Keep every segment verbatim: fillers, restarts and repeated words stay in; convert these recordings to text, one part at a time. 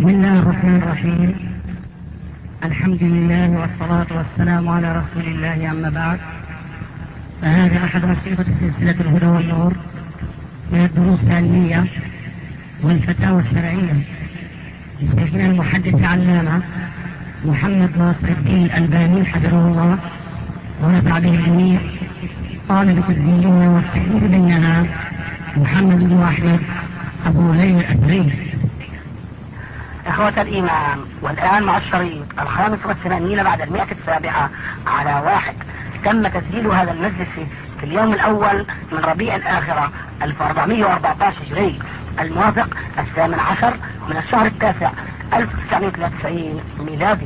بسم الله الرحمن الرحيم. الحمد لله والصلاة والسلام على رسول الله، أما بعد، فهذا أحد أنشطة سلسلة الهدى والنور من الدروس العلمية والفتاوى الشرعية لشيخنا المحدث العلامة محمد ناصر الدين الألباني حفظه الله ونفع به الجميع. طالب الدين والتحديد بينها محمد بن أحمد أبو ليلى الأثري. إخوة الإيمان، والآن مع الشريط الخامس والثمانين بعد المئة السابعة على واحد. تم تسجيل هذا المجلس في اليوم الأول من ربيع الآخرة ألف وأربعمائة وأربعة عشر هجري، الموافق الثامن عشر من الشهر التاسع ألف وتسعمائة وثلاثة وتسعين ميلادي.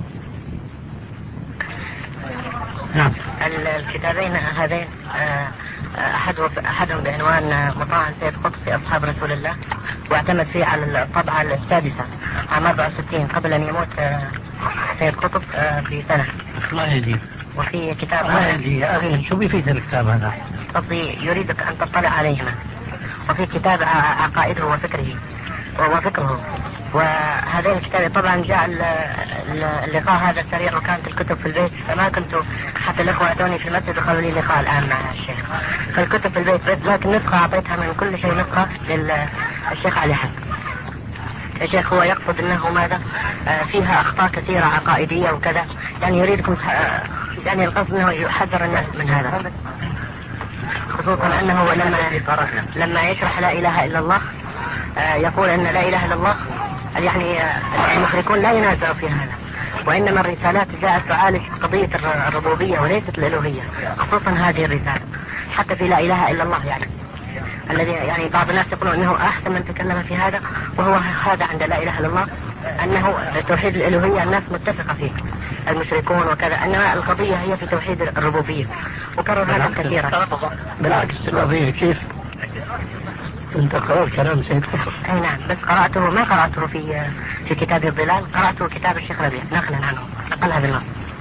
نعم. الكتابين هذين أحدهم بعنوان مطاعن سيد قطب في أصحاب رسول الله، واعتمد فيه على الطبعة السادسة عام أربعة وستين قبل أن يموت سيد قطب بسنة. الله يهديه. وفي كتاب الله يهديه يا أخي، شو بيفيد الكتاب هذا؟ قصدي يريدك أن تطلع عليهما. وفي كتاب عقائده وفكره وفكره وهذين الكتاب. طبعا جاء اللقاء هذا سريع وكانت الكتب في البيت، فما كنت حتى الأخوة أتوني في المسجد وقالوا لي لقاء الآن مع الشيخ، فالكتب في البيت، لكن نسخة أعطيتها من كل شيء نسخة للشيخ علي حسن. الشيخ هو يقصد أنه ماذا فيها أخطاء كثيرة عقائدية وكذا، يعني يريدكم يعني القصد أنه يحذر الناس من هذا، خصوصا أنه لما لما يشرح لا إله إلا الله يقول أن لا إله إلا الله، يعني المشركون لا ينازعوا في هذا، وإنما الرسالات جاءت تعالج قضية الربوبية وليست الألوهية، خصوصا هذه الرسالة حتى في لا إله إلا الله، يعني الذي يعني بعض الناس يقولون أنه أحسن من تكلم في هذا، وهو هذا عند لا إله إلا الله أنه توحيد الألوهية الناس متفقة فيه، المشركون وكذا، أنما القضية هي في توحيد الربوبية، وكرر هذا كثيرا. بالعكس القضية كيف؟ أنت قرأت كلام سيد قطب؟ أي نعم، بس قرأته ما قرأته في في كتاب الظلال، قرأته كتاب الشيخ ربيع نقلا عنه، نقلها بالنص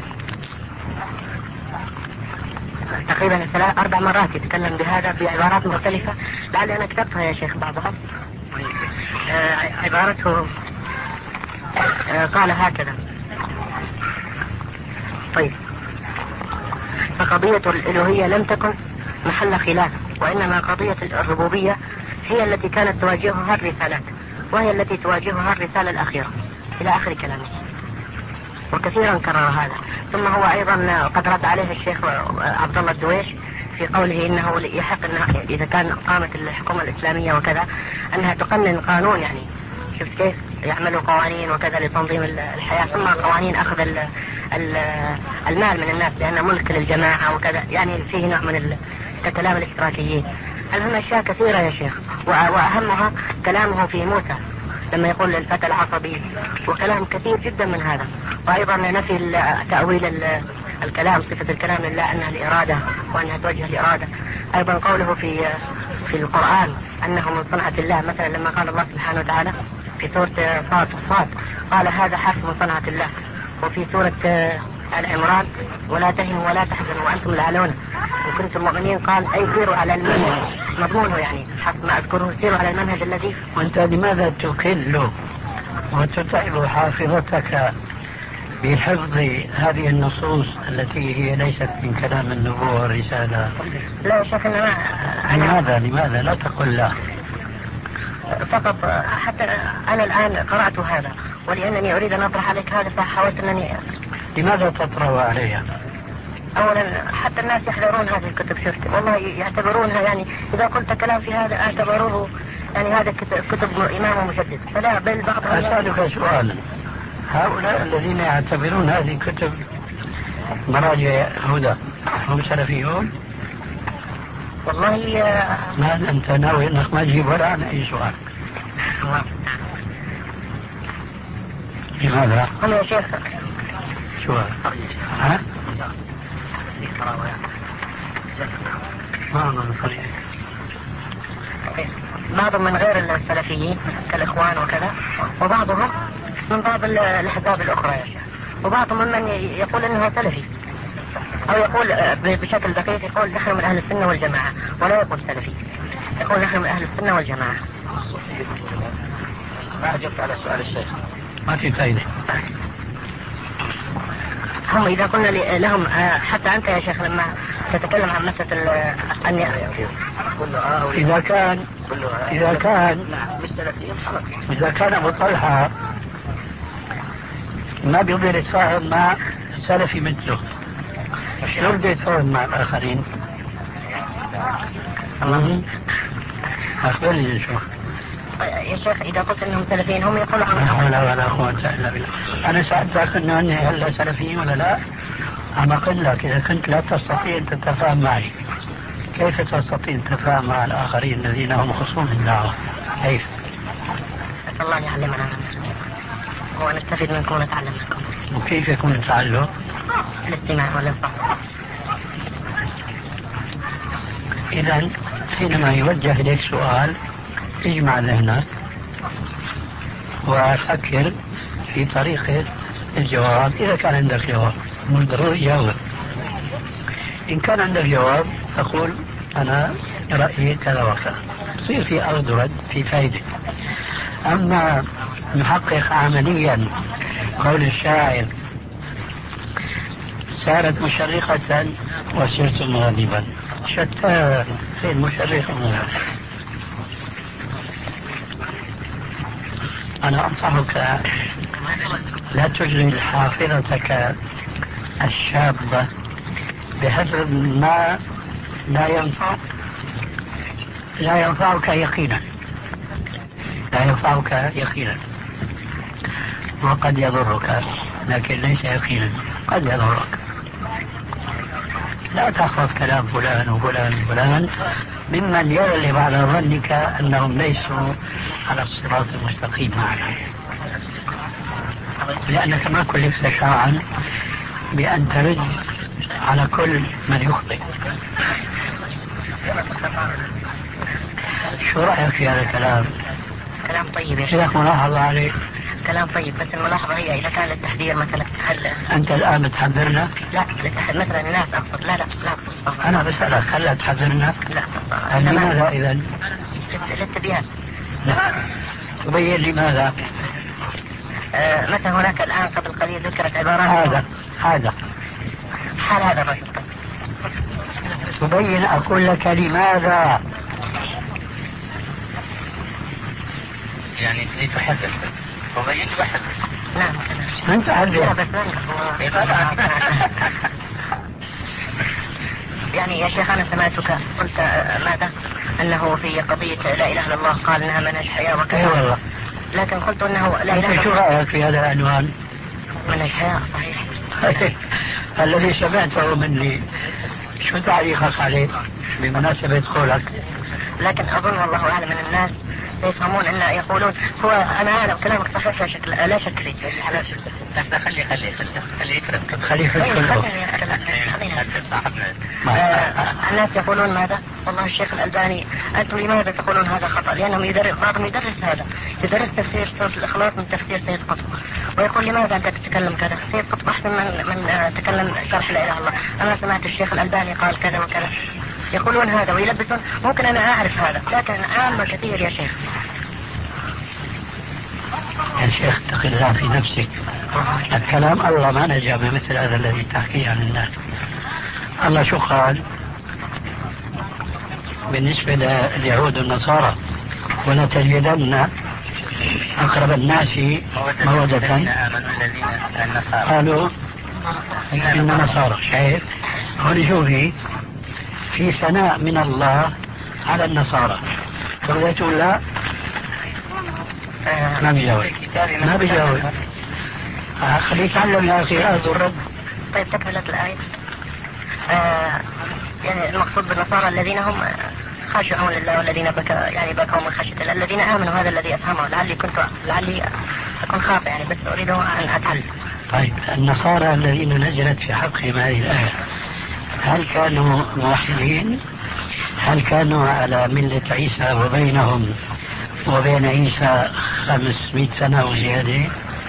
تقريبا ثلاث أربع مرات يتكلم بهذا بعبارات مختلفة، لعلي أنا كتبتها يا شيخ بعضها. آه عبارته آه قال هكذا. طيب، فقضية الألوهية لم تكن محل خلاف، وإنما قضية الربوبية هي التي كانت تواجهها الرسالات، وهي التي تواجهها الرسالة الأخيرة، إلى آخر كلامه، وكثيرا كرر هذا. ثم هو أيضا قد رد عليه الشيخ عبد الله الدويش في قوله إنه يحق أنه إذا كان قامت الحكومة الإسلامية وكذا أنها تقنن قانون، يعني شفت كيف يعملوا قوانين وكذا لتنظيم الحياة، ثم قوانين أخذ ال ال المال من الناس لأنه ملك للجماعة وكذا، يعني فيه نوع من كلام الاشتراكيين. المهم أشياء كثيرة يا شيخ، وأهمها كلامه في موسى لما يقول للفتى العصبي، وكلام كثير جدا من هذا. وأيضا نفي تأويل الكلام، صفة الكلام لله أنها الإرادة وأنها توجه الإرادة. أيضا قوله في في القرآن أنه من صنعة الله، مثلا لما قال الله سبحانه وتعالى في سورة صاد صاد قال هذا حرف من صنعة الله، وفي سورة آل عمران ولا تهنوا ولا تحزنوا وأنتم الأعلون إن كنتم مؤمنين قال أي سيروا على المنهج، مضمونه يعني حسب ما أذكره سيروا على المنهج الذي. وأنت لماذا تكل وتتعب حافظتك بحفظ هذه النصوص التي هي ليست من كلام النبوة والرسالة؟ لا يا شيخ، أنا لماذا لماذا لا تقول لا؟ فقط حتى أنا الآن قرأت هذا، ولأنني أريد أن أطرح عليك هذا فحاولت أنني. لماذا تطرح عليها؟ أولا حتى الناس يحذرون هذه الكتب، شفت والله يعتبرونها، يعني إذا قلت كلام في هذا اعتبروه يعني هذا كتب إمام مجدد، فلا بل بعض. أسألك سؤالا، هؤلاء الذين يعتبرون هذه الكتب مراجع هدى هم سلفيون؟ والله ما أنت ناوي أنك ما تجيب ولا عن أي سؤال. لماذا؟ هم يا شيخ شو ها؟ ما من طريق. بعضهم من غير السلفيين كالإخوان وكذا، وبعضهم من بعض الأحزاب الأخرى يا شيخ، وبعضهم ممن يقول أنه سلفي، أو يقول بشكل دقيق يقول نحن من أهل السنة والجماعة، ولا يقول سلفي، يقول نحن من أهل السنة والجماعة. ما أجبت على سؤال الشيخ. ما في فائدة. هم إذا قلنا لهم حتى أنت يا شيخ لما تتكلم عن مسألة أن إذا كان إذا كان إذا كان أبو طلحة ما بيقدر يتفاهم مع سلفي مثله، شلون بده يتفاهم مع الآخرين؟ أخبرني شو يا شيخ إذا قلت أنهم سلفيين هم يقولون لا حول ولا قوة إلا بالله. أنا سألتك أنه أني هل سلفيين ولا لا؟ أنا أقول لك إذا كنت لا تستطيع أن تتفاهم معي كيف تستطيع أن تتفاهم مع الآخرين الذين هم خصوم الدعوة؟ كيف؟ أسأل الله يعلمنا ونستفيد منكم ونتعلم منكم. وكيف يكون التعلم؟ الاستماع والإنصات. إذا حينما يوجه إليك سؤال اجمع ذهنك وفكر في طريقة الجواب. إذا كان عندك جواب من ضروري جاوب. إن كان عندك جواب تقول أنا رأيي كذا وكذا، تصير في أرض رد في فائدة. أما نحقق عمليا قول الشاعر سارت مشرقة وسرت مغضبا، شتان فين مشرق ومغضب. أنا أنصحك لا تشغل حافظتك الشابة بحفظ ما لا ينفع لا ينفعك يقينا لا ينفعك يقينا وقد يضرك، لكن ليس يقينا، قد يضرك. لا تحفظ كلام فلان وفلان وفلان ممن يغلب على ظنك أنهم ليسوا على الصراط المستقيم معك، لأنك ما كلفت شرعا بأن ترد على كل من يخطئ. شو رأيك في هذا الكلام؟ كلام طيب يا شيخ. ملاحظة عليه. كلام طيب، بس الملاحظة هي إذا كان للتحذير مثلا هل أنت الآن بتحذرنا؟ لا للتحذير مثلا الناس أقصد. لا لا لا أنا بسألك هل تحذرنا؟ لا. لماذا إذا؟ للتبيان. تبين لماذا؟ آه مثلا هناك الآن قبل قليل ذكرت عبارات هذا هذا حال هذا الرجل. تبين أقول لك لماذا؟ يعني لتحذر تبين بحذر. نعم من تحذر؟ لا بس يعني يا شيخ أنا سمعتك قلت ماذا أنه في قضية لا إله إلا الله قال أنها منهج حياة وكذا. أي والله. لكن قلت أنه لا إله إلا الله. شو رأيك في هذا العنوان؟ منهج حياة صحيح. الذي سمعته مني شو تعليقك عليه بمناسبة قولك؟ لكن أظن والله أعلم أن الناس يفهمون أن يقولون هو أنا أعلم كلامك صحيح لا شك لا شك لي. بس خلي خلي خلي يترك خلي الناس يقولون ماذا؟ والله الشيخ الألباني أنتم لماذا تقولون هذا خطأ؟ لأنهم يدرس بعضهم يدرس هذا يدرس تفسير سورة الإخلاص من تفسير سيد قطب ويقول لماذا أنت تتكلم كذا؟ سيد قطب أحسن من من تكلم شرح لا إله إلا الله. أنا سمعت الشيخ الألباني قال كذا وكذا. يقولون هذا ويلبسون. ممكن أنا أعرف هذا لكن عامة كثير يا شيخ. يا شيخ اتق الله في نفسك. الكلام الله ما نجا بمثل هذا الذي تحكيه عن الناس. الله شو قال بالنسبة لليهود والنصارى؟ ولتجدن أقرب الناس مودة قالوا إن نصارى. شايف هون شوفي في ثناء من الله على النصارى. تقول تقول لا ما بيجاوب ما بيجاوب. خليه يتعلم يا أخي هذا الرد. طيب تكملة الآية. آه يعني المقصود بالنصارى الذين هم خاشعون لله والذين بكى يعني بكوا من خشية الله الذين آمنوا. هذا الذي أفهمه. لعلي كنت لعلي أكون خاطئ يعني بس أريد أن أتعلم. طيب النصارى الذين نزلت في حقهم هذه الآية هل كانوا موحدين؟ هل كانوا على ملة عيسى وبينهم وبين عيسى خمسمائة سنة وزيادة؟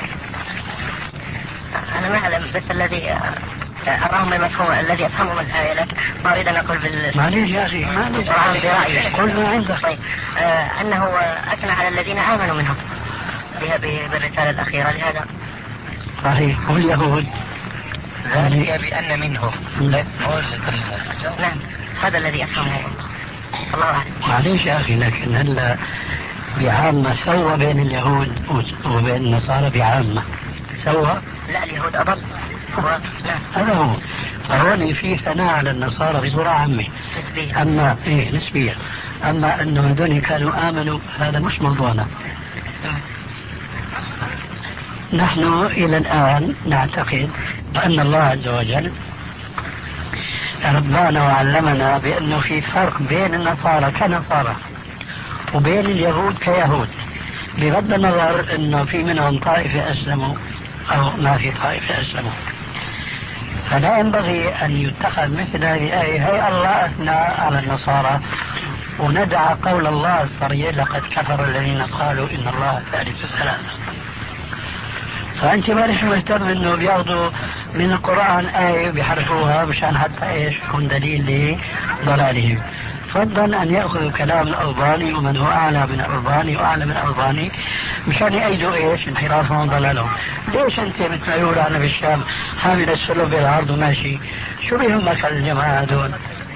أنا ما أعلم بس الذي أراهم المفهوم الذي أفهمه من الآية لكن ما أريد أن أقول بال. معليش يا أخي معليش برأيي قل ما عندك. طيب آه أنه أثنى على الذين آمنوا منهم بالرسالة الأخيرة لهذا. صحيح. واليهود ذلك بأن منهم نعم هذا الذي أفهمه الله أعلم. معليش يا أخي، لكن هلا بعامة سوى بين اليهود وبين النصارى بعامة سوى. لا اليهود أضل. هذا هو. فهون في ثناء على النصارى بصورة عامة نسبيا. أما إيه نسبيا، أما أنه هذول كانوا آمنوا هذا مش موضوعنا. نحن إلى الآن نعتقد أن الله عز وجل ربنا وعلمنا بأنه في فرق بين النصارى كنصارى وبين اليهود كيهود، بغض النظر أنه في منهم طائفة أسلموا أو ما في طائفة أسلموا. فلا ينبغي أن يتخذ مثل هذه الآية هي الله أثنى على النصارى وندع قول الله الصريح لقد كفر الذين قالوا إن الله ثالث ثلاثة. فأنت ما ليش مهتم إنه بياخذوا من القرآن آية بيحرفوها مشان حتى إيش يكون دليل لضلالهم. فضل أن يأخذوا كلام الألباني ومن هو أعلى من الألباني وأعلى من الألباني مشان يأيدوا إيش انحرافهم وضلالهم. ليش أنت مثل ما يقول أنا بالشام حامل السلم بالعرض وماشي؟ شو بيهمك الجماعة هذول؟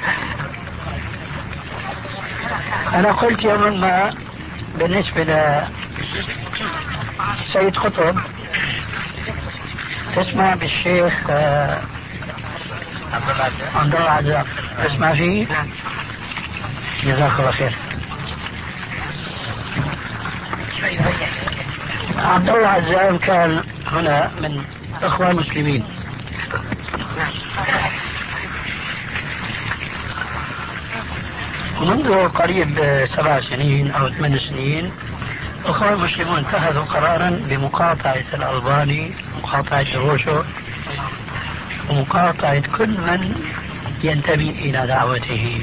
أنا قلت يوما ما بالنسبة لسيد قطب تسمع بالشيخ عبد الله عزام، تسمع فيه؟ جزاك الله خير. عبد الله عزام كان هنا من اخوان مسلمين، ومنذ قريب سبع سنين او ثمان سنين اخوان المسلمون اتخذوا قرارا بمقاطعة الألباني، مقاطعة روشو، ومقاطعة كل من ينتمي الى دعوته،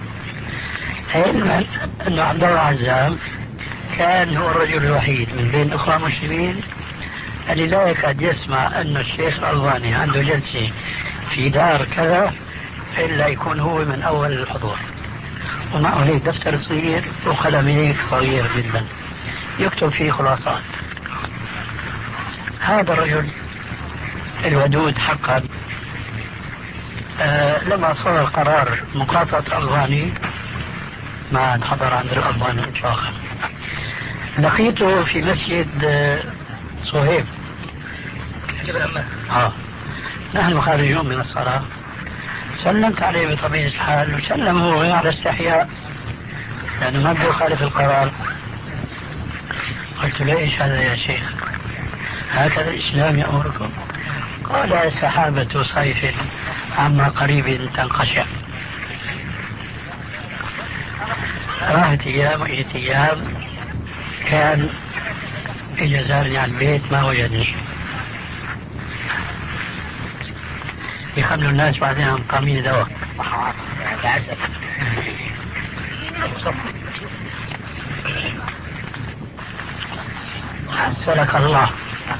علما أن عبد الله عزام كان هو الرجل الوحيد من بين الأخوان المسلمين اللي لا يكاد يسمع أن الشيخ الألباني عنده جلسة في دار كذا إلا يكون هو من أول الحضور، ومعه هيك دفتر صغير وقلم هيك صغير جدا يكتب فيه خلاصات. هذا الرجل الودود حقا آه لما صدر قرار مقاطعة الألباني ما حضر عند الألباني إطلاقا، لقيته في مسجد صهيب آه. نحن خارجون من الصلاة، سلمت عليه بطبيعة الحال وسلم هو على استحياء لأنه ما بده يخالف القرار. قلت له إيش هذا يا شيخ؟ هكذا الإسلام يأمركم؟ قال سحابة صيف عما قريب تنقشع. راحت أيام وإجت أيام، كان إجا زارني على البيت ما وجدني، يخلوا الناس بعدين عن قامين دواء. حسنك الله.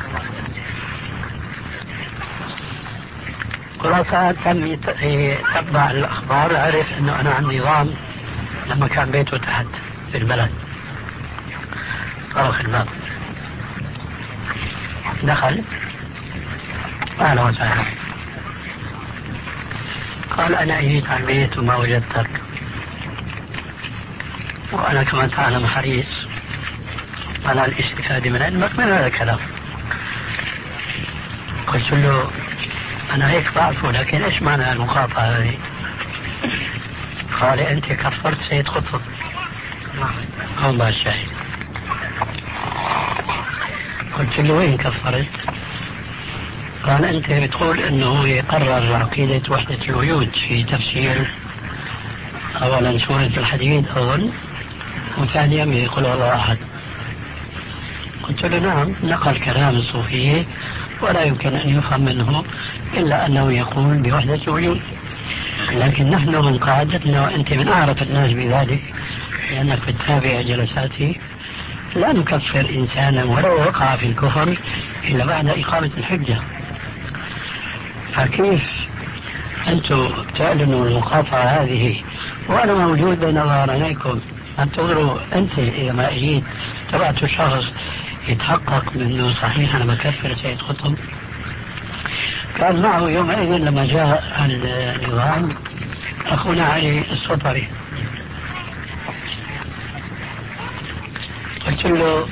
خلاصة تم يتبع الأخبار، عرف أنه أنا عندي نظام لما كان بيته تحت في البلد. طرق الباب دخل، أهلا وسهلا. قال أنا أجيت على البيت وما وجدتك، وأنا كما تعلم حريص على الاستفادة من علمك من هذا الكلام. قلت له أنا هيك بعرفه، لكن إيش معنى المقاطعة هذه؟ قال أنت كفرت سيد قطب. الله الشاهد. قلت له وين كفرت؟ قال أنت بتقول أنه يقرر عقيدة وحدة الوجود في تفسير أولا سورة الحديد أظن، وثانيا يقول الله أحد. قلت له نعم، نقل كلام الصوفية ولا يمكن أن يفهم منه إلا أنه يقول بوحدة الوجود، لكن نحن من قاعدتنا وأنت من أعرف الناس بذلك لأنك بتتابع جلساته، لا نكفر إنسانا ولو وقع في الكفر إلا بعد إقامة الحجة. فكيف أنتم تعلنوا المقاطعة هذه وأنا موجود بين ظهرانيكم؟ أن تنظروا أنت إذا ما أجيت تبعت شخص يتحقق منه صحيح أنا بكفر سيد قطب. كان معه يومئذ لما جاء النظام أخونا علي السطري، قلت له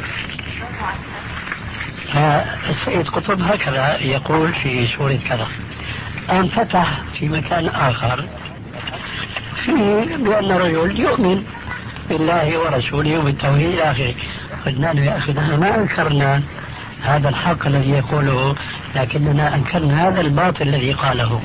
السيد قطب هكذا يقول في سورة كذا، أن فتح في مكان آخر في بأن رجل يؤمن بالله ورسوله وبالتوحيد إلى آخره. قلنا له يا أخي نحن ما أنكرنا هذا الحق الذي يقوله، لكننا أنكرنا هذا الباطل الذي قاله.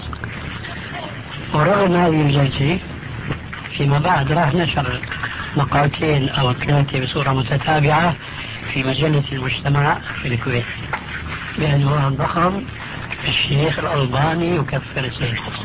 ورغم هذه الجلسة فيما بعد راح نشر مقالتين أو ثلاثة بصورة متتابعة في مجلة المجتمع في الكويت بعنوان ضخم: الشيخ الألباني يكفر السيد قطب.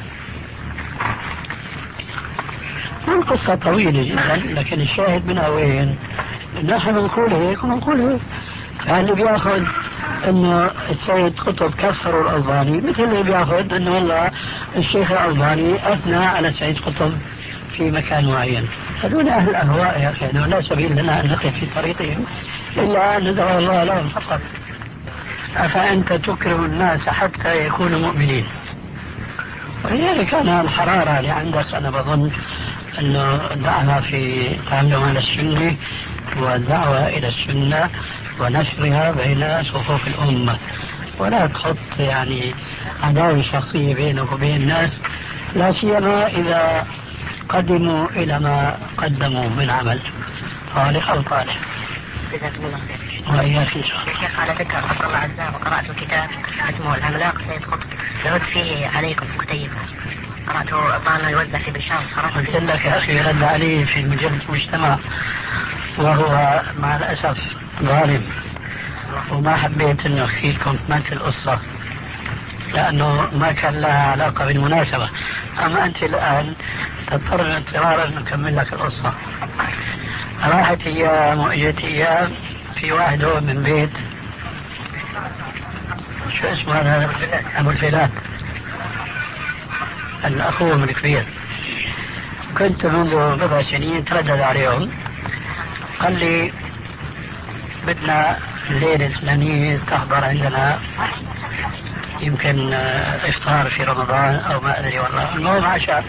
القصة طويلة جدا، لكن الشاهد منها وين؟ نحن نقول هيك ونقول هيك. فاللي بياخذ انه السيد قطب كفر الألباني مثل اللي بياخذ انه والله الشيخ الألباني اثنى على السيد قطب في مكان معين. هذول اهل الاهواء يا اخي، لا سبيل لنا ان نقف في طريقهم الا ان ندعو الله لهم فقط. افانت تكره الناس حتى يكونوا مؤمنين. ولذلك انا الحراره اللي عندك انا بظن انه دعها في تعلم على السنه والدعوه الى السنه ونشرها بين صفوف الامه، ولا تحط يعني عداوه شخصيه بينك وبين الناس، لا سيما اذا قدموا الى ما قدموا من عمل صالح او طالح. جزاكم الله خير. وإياك إن شاء الله. يا شيخ على ذكر عبد الله عزام وقرأت الكتاب اسمه العملاق سيد قطب يرد فيه عليكم كتيب، قرأته الظاهر يوزع في بالشام. قلت لك يا أخي رد عليه في مجلة المجتمع وهو مع الأسف ظالم، وما حبيت أنه أحكي لكم مات القصة لأنه ما كان لها علاقة بالمناسبة. أما أنت الآن تضطر اضطرارا نكمل لك القصة. راحت أيام وإجت أيام، في واحد هو من بيت شو اسمه هذا أبو الفيلات الأخوة الكبير، كنت منذ بضع سنين تردد عليهم، قال لي بدنا الليلة الفلانية تحضر عندنا يمكن إفطار في رمضان أو ما أدري والله، المهم عشاء،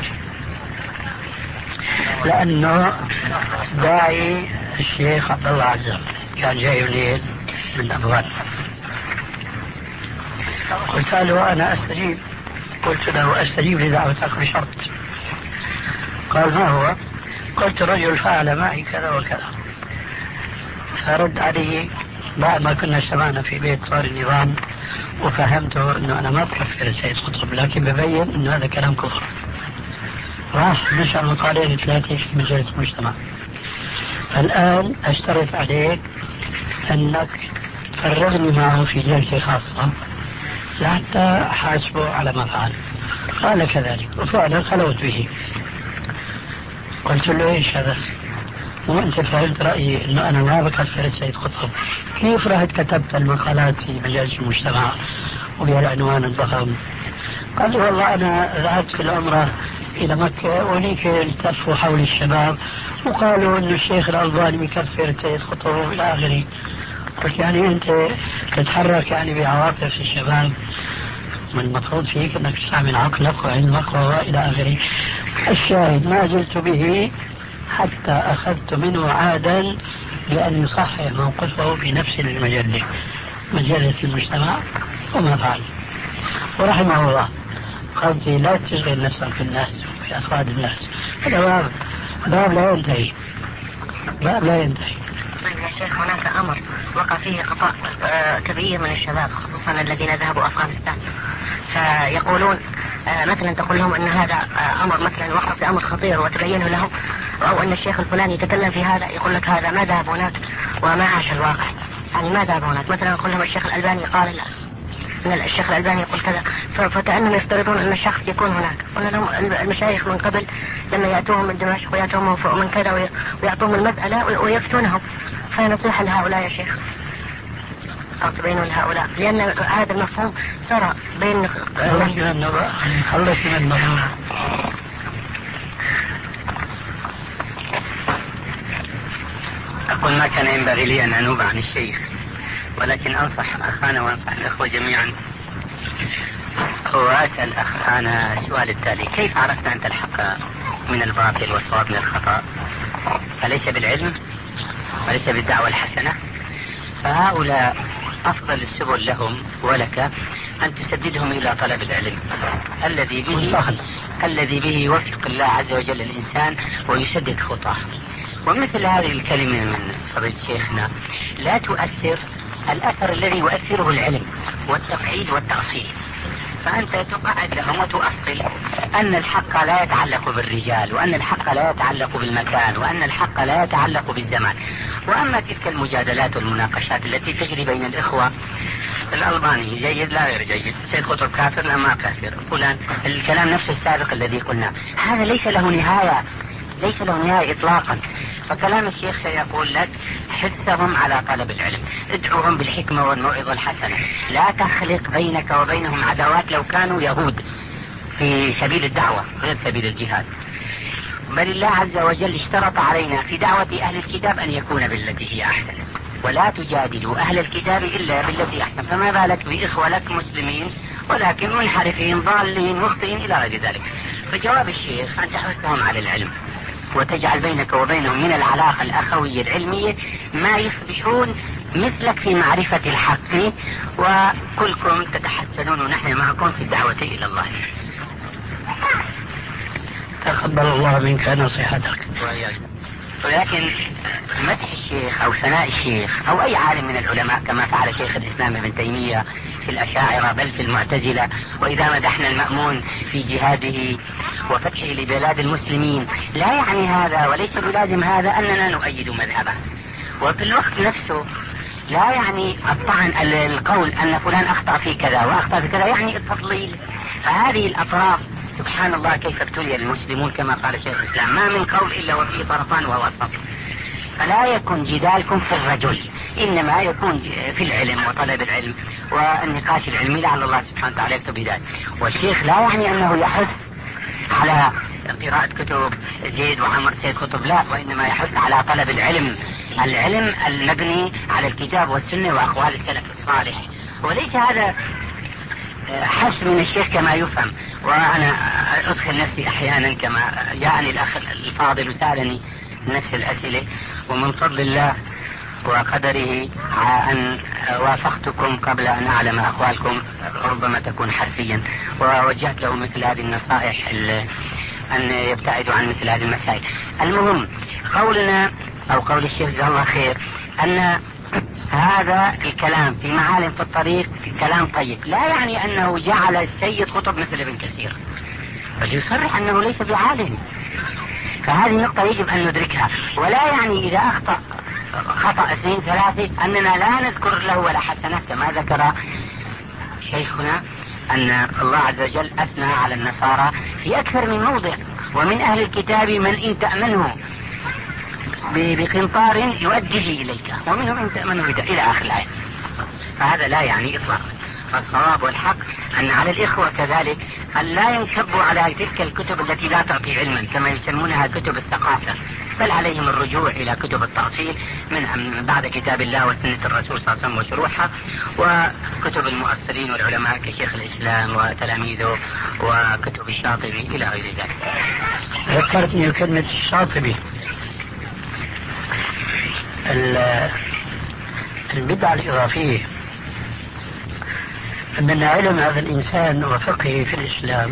لأنه داعي الشيخ عبد الله عزام كان جاي الليل من أبوان. قلت له أنا أستجيب، قلت له أستجيب لدعوتك بشرط. قال ما هو؟ قلت رجل فعل معي كذا وكذا. فرد علي بعد ما كنا اجتمعنا في بيت صار النظام وفهمته أنه أنا ما بكفر السيد قطب، لكن ببين أنه هذا كلام كفر. راح نشر مقالين ثلاثة في مجلة المجتمع. الآن أشترط عليك أنك تفرغني معه في جلسة خاصة لحتى حاسبه على ما فعل. قال كذلك، وفعلا خلوت به. قلت له ايش هذا؟ وانت فهمت رأيي انه انا ما بكفر السيد قطب، كيف رحت كتبت المقالات في مجالس المجتمع وبهالعنوان الضخم؟ قال لي والله انا ذهبت في العمرة الى مكة وليك التفوا حول الشباب وقالوا انه الشيخ الألباني بكفر السيد قطب والى اخره. قلت يعني انت تتحرك يعني بعواطف الشباب، من المفروض فيك انك تستعمل عقلك وعلمك والى اخره. الشاهد ما زلت به حتى اخذت منه عادا بان يصحح موقفه في نفس المجله مجله المجتمع وما فعل. ورحمه الله قصدي لا تشغل نفسك بالناس وفي افراد الناس، هذا باب باب لا ينتهي، باب لا ينتهي. طيب يا شيخ هناك أمر وقع فيه خطأ آه كبير من الشباب خصوصا الذين ذهبوا أفغانستان، فيقولون آه مثلا تقول لهم أن هذا آه أمر مثلا وقع في أمر خطير وتبينه لهم، أو أن الشيخ الفلاني يتكلم في هذا يقول لك هذا ما ذهب هناك وما عاش الواقع، يعني ما ذهب هناك. مثلا يقول لهم الشيخ الألباني قال لا، أن الشيخ الألباني يقول كذا، فكأنهم يفترضون أن الشخص يكون هناك. قلنا لهم المشايخ من قبل لما يأتوهم من دمشق ويأتوهم من فوق من كذا ويعطوهم المسألة ويفتونهم، فنصيحة لهؤلاء يا شيخ أو تبينوا لهؤلاء، لأن هذا المفهوم صار بين خلص من النظر خلص من النظر أقول ما كان ينبغي لي أن أنوب عن الشيخ، ولكن أنصح أخانا وأنصح الأخوة جميعا. وأسأل أخانا السؤال التالي: كيف عرفت أنت الحق من الباطل والصواب من الخطأ؟ أليس بالعلم وليس بالدعوة الحسنة؟ فهؤلاء أفضل السبل لهم ولك أن تسددهم إلى طلب العلم الذي به الذي به يوفق الله عز وجل الإنسان ويسدد خطاه. ومثل هذه الكلمة من فضيلة شيخنا لا تؤثر الأثر الذي يؤثره العلم والتقعيد والتأصيل. فأنت تقعد لهم وتؤصل أن الحق لا يتعلق بالرجال، وأن الحق لا يتعلق بالمكان، وأن الحق لا يتعلق بالزمان. وأما تلك المجادلات والمناقشات التي تجري بين الإخوة، الألباني جيد لا غير جيد، سيد قطب كافر لا ما كافر، فلان الكلام نفسه السابق الذي قلنا، هذا ليس له نهاية، ليس له نهاية إطلاقا. فكلام الشيخ سيقول لك: حثهم على طلب العلم، ادعوهم بالحكمة والموعظة الحسنة، لا تخلق بينك وبينهم عداوات لو كانوا يهود في سبيل الدعوة غير سبيل الجهاد. بل الله عز وجل اشترط علينا في دعوة أهل الكتاب أن يكون بالتي هي أحسن، ولا تجادلوا أهل الكتاب إلا بالتي أحسن. فما بالك بإخوة لك مسلمين ولكن منحرفين ضالين مخطئين إلى غير ذلك. فجواب الشيخ أن تحثهم على العلم وتجعل بينك وبينهم من العلاقة الأخوية العلمية ما يصبحون مثلك في معرفة الحق، وكلكم تتحسنون ونحن معكم في الدعوة إلى الله. تقبل الله منك نصيحتك. ولكن مدح الشيخ أو ثناء الشيخ أو أي عالم من العلماء كما فعل شيخ الإسلام ابن تيمية في الأشاعرة بل في المعتزلة، وإذا مدحنا المأمون في جهاده وفتحه لبلاد المسلمين، لا يعني هذا وليس بلازم هذا أننا نؤيد مذهبه. وفي الوقت نفسه لا يعني الطعن القول أن فلان أخطأ في كذا وأخطأ في كذا يعني التضليل. فهذه الأطراف سبحان الله كيف ابتلي المسلمون كما قال شيخ الإسلام: ما من قول إلا وفيه طرفان ووسط. فلا يكن جدالكم في الرجل، إنما يكون في العلم وطلب العلم والنقاش العلمي لعل الله سبحانه وتعالى يكتب بذلك. والشيخ لا يعني أنه يحث على قراءة كتب زيد وعمر سيد قطب، لا، وإنما يحث على طلب العلم، العلم المبني على الكتاب والسنة وأقوال السلف الصالح. وليس هذا حث من الشيخ كما يفهم. وأنا أدخل نفسي أحيانا كما جاءني الأخ الفاضل وسألني نفس الأسئلة، ومن فضل الله وقدره أن وافقتكم قبل أن أعلم أقوالكم ربما تكون حرفيا، ووجهت له مثل هذه النصائح أن يبتعدوا عن مثل هذه المسائل. المهم قولنا أو قول الشيخ جزاه الله خير أن هذا الكلام في معالم في الطريق كلام طيب، لا يعني أنه جعل السيد قطب مثل ابن كثير، بل يصرح أنه ليس بعالم. فهذه نقطة يجب أن ندركها. ولا يعني إذا أخطأ خطأ اثنين ثلاثة أننا لا نذكر له ولا حسنة، كما ذكر شيخنا أن الله عز وجل أثنى على النصارى في أكثر من موضع: ومن أهل الكتاب من إن تأمنه بقنطار يؤديه إليك ومنهم إن تأمنه إلى آخر الآية. فهذا لا يعني إطلاقا. فالصواب والحق أن على الإخوة كذلك أن لا ينكبوا على تلك الكتب التي لا تعطي علما كما يسمونها كتب الثقافة، بل عليهم الرجوع إلى كتب التأصيل من بعد كتاب الله وسنة الرسول صلى الله عليه وسلم وشروحها، وكتب المؤصلين والعلماء كشيخ الإسلام وتلاميذه وكتب الشاطبي إلى غير ذلك. ذكرتني كلمة الشاطبي. البدعة الإضافية من علم هذا الإنسان وفقهه في الإسلام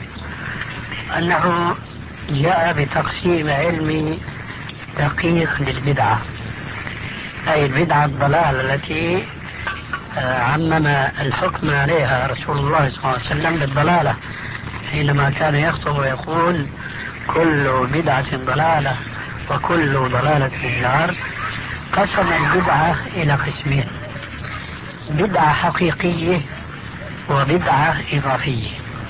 أنه جاء بتقسيم علمي دقيق للبدعة، أي البدعة الضلال التي عمم الحكم عليها رسول الله صلى الله عليه وسلم بالضلالة حينما كان يخطب ويقول: كل بدعة ضلالة وكل ضلالة في النار. قسم البدعة إلى قسمين: بدعة حقيقية وبدعة إضافية،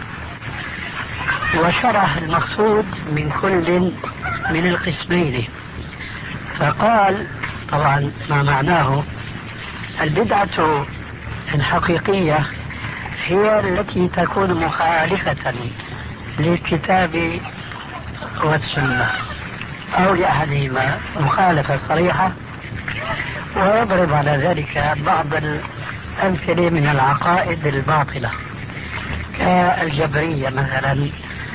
وشرح المقصود من كل من القسمين. فقال طبعا ما معناه: البدعة الحقيقية هي التي تكون مخالفة للكتاب والسنة أو لأحدهما مخالفة صريحة ويضرب على ذلك بعض الأمثلة من العقائد الباطلة كالجبرية مثلا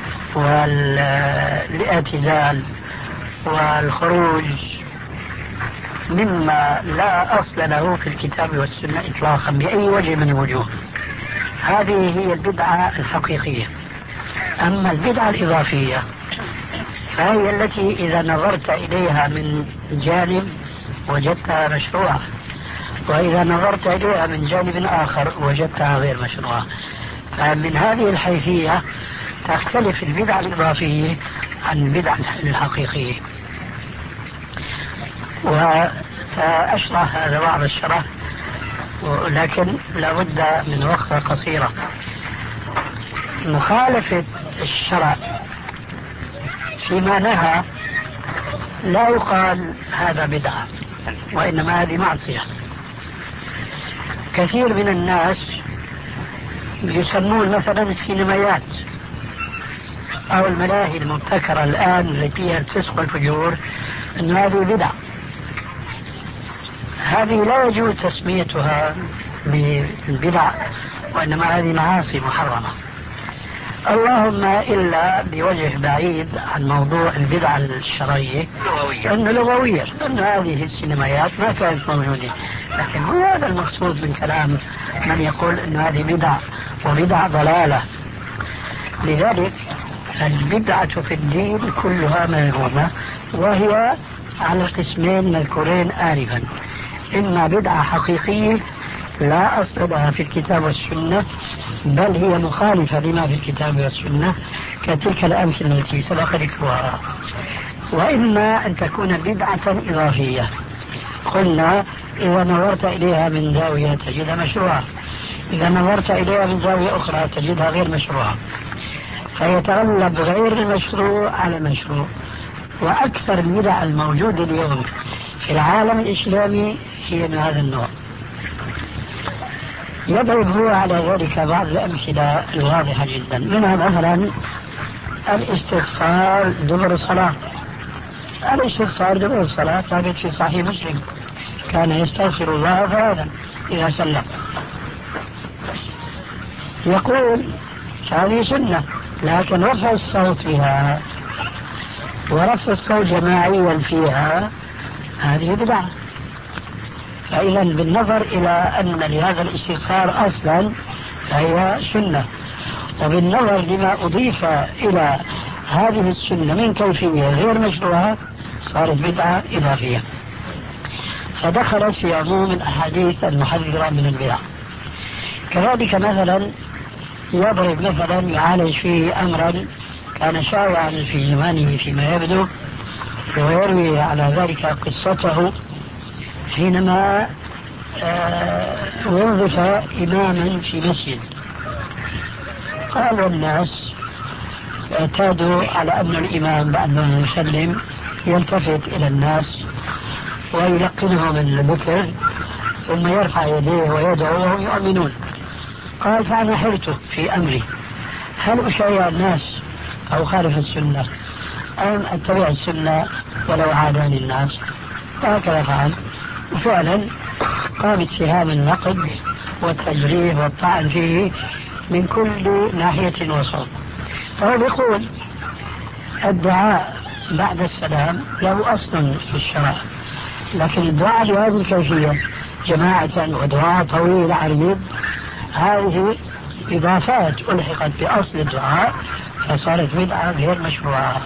والاعتزال والخروج مما لا أصل له في الكتاب والسنة إطلاقا بأي وجه من الوجوه. هذه هي البدعة الحقيقية. أما البدعة الإضافية فهي التي إذا نظرت إليها من جانب وجدتها مشروعة، وإذا نظرت إليها من جانب آخر وجدتها غير مشروعة. فمن هذه الحيثية تختلف البدعة الإضافية عن البدعة الحقيقية. وسأشرح هذا بعض الشرح، ولكن لابد من وقفة قصيرة. مخالفة الشرع فيما نهى لا يقال هذا بدعة، وإنما هذه معصية. كثير من الناس يسمون مثلا السينمايات أو الملاهي المبتكرة الآن التي فيها الفسق والفجور أن هذه بدعة. هذه لا يجوز تسميتها بالبدع، وإنما هذه معاصي محرمة. اللهم إلا بوجه بعيد عن موضوع البدعة الشرعية أنه لغوية، أن هذه السينمايات ما كانت موجودة. لكن هو هذا المقصود من كلام من يقول أن هذه بدع وبدع ضلالة. لذلك البدعة في الدين كلها مذمومة، وهي على قسمين مذكورين آنفا: إما بدعة حقيقية لا أصل لها في الكتاب والسنة، بل هي مخالفة لما في الكتاب والسنة كتلك الأمثلة التي سبق ذكرها، وإما أن تكون بدعة إضافية. قلنا إذا نظرت إليها من زاوية تجدها مشروعة، إذا نظرت إليها من زاوية أخرى تجدها غير مشروعة، فيتغلب غير المشروع على المشروع. وأكثر البدع الموجودة اليوم في العالم الإسلامي هي من هذا النوع. يضرب هو على ذلك بعض الأمثلة الواضحة جدا، منها مثلا الاستغفار دبر الصلاة. الاستغفار دبر الصلاة ثابت في صحيح مسلم، كان يستغفر الله ثلاثا إذا سلم. يقول هذه سنة، لكن رفع الصوت بها ورفع الصوت جماعيا فيها هذه بدعة. فإذا بالنظر إلى أن لهذا الاستغفار أصلا فهي سنة، وبالنظر لما أضيف إلى هذه السنة من كيفية غير مشروعة صارت بدعة إضافية، فدخلت في عموم الأحاديث المحذرة من البدع. كذلك مثلا يضرب مثلا يعالج فيه أمرا كان شائعا في زمانه فيما يبدو، ويروي على ذلك قصته حينما وظف إماما في مسجد. قال الناس اعتادوا على أن الإمام بعد ما يسلم يلتفت إلى الناس ويلقنهم الذكر ثم يرفع يديه ويدعو وهم يؤمنون. قال فأنا حرت في أمري، هل أشيع الناس أو خالف السنة أم أتبع السنة ولو عاداني الناس؟ هكذا فعل، وفعلا قامت سهام النقد والتجريح والطعن فيه من كل ناحية وصوب. فهو يقول الدعاء بعد السلام له أصل في الشرع، لكن الدعاء بهذه الكيفية جماعة ودعاء طويل عريض هذه إضافات ألحقت بأصل الدعاء فصارت بدعة غير مشروعة.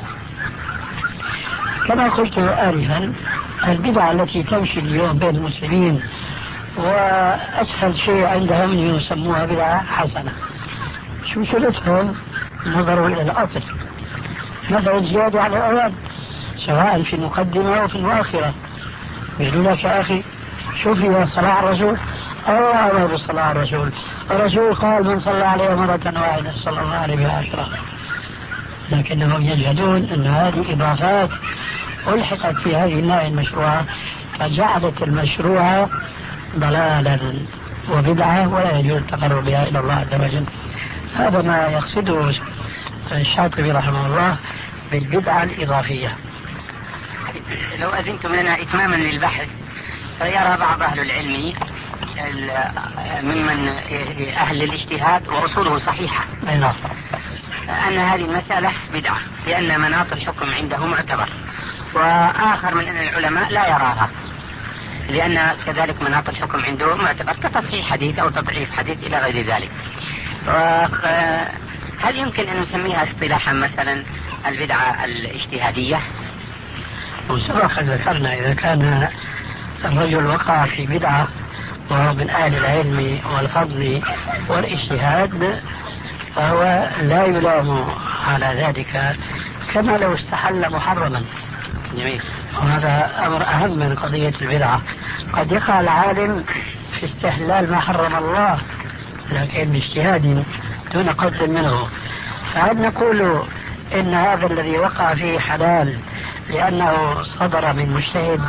كما قلت آنفا البدعة التي تمشي اليوم بين المسلمين وأسهل شيء عندهم يسموها بدعة حسنة. شو شرطهم؟ نظروا إلى الأصل، مثلا زيادة على الأوان سواء في المقدمة أو في المؤخرة. يقول لك يا أخي شوف هي صلاة الرسول، الله أمر بالصلاة الرسول، الرسول قال من صلى عليه مرة واحدة صلى الله عليه بعشرة، لكنهم يجهدون أن هذه إضافات ألحقت في هذه النوع المشروعة فجعلت المشروعة ضلالا وبدعة ولا يجوز التقرب بها إلى الله عز وجل. هذا ما يقصده الشاطبي رحمه الله بالبدعة الإضافية. لو أذنتم لنا إتماما للبحث فيرى بعض أهل العلم ممن أهل الاجتهاد وأصوله صحيحة أن هذه المسألة بدعة لأن مناط الحكم عنده معتبر، وآخر من أن العلماء لا يراها لأن كذلك مناط الحكم عنده معتبر كتصحيح حديث أو تضعيف حديث إلى غير ذلك. هل يمكن أن نسميها اصطلاحا مثلا البدعة الاجتهادية؟ وسبق ذكرنا إذا كان الرجل وقع في بدعة وهو من أهل العلم والفضل والاجتهاد فهو لا يلام على ذلك كما لو استحل محرما. جميل. وهذا أمر أهم من قضية البدعة. قد يقع العالم في استحلال ما حرم الله لكن باجتهاد دون قصد منه، فهل نقول إن هذا الذي وقع فيه حلال لأنه صدر من مجتهد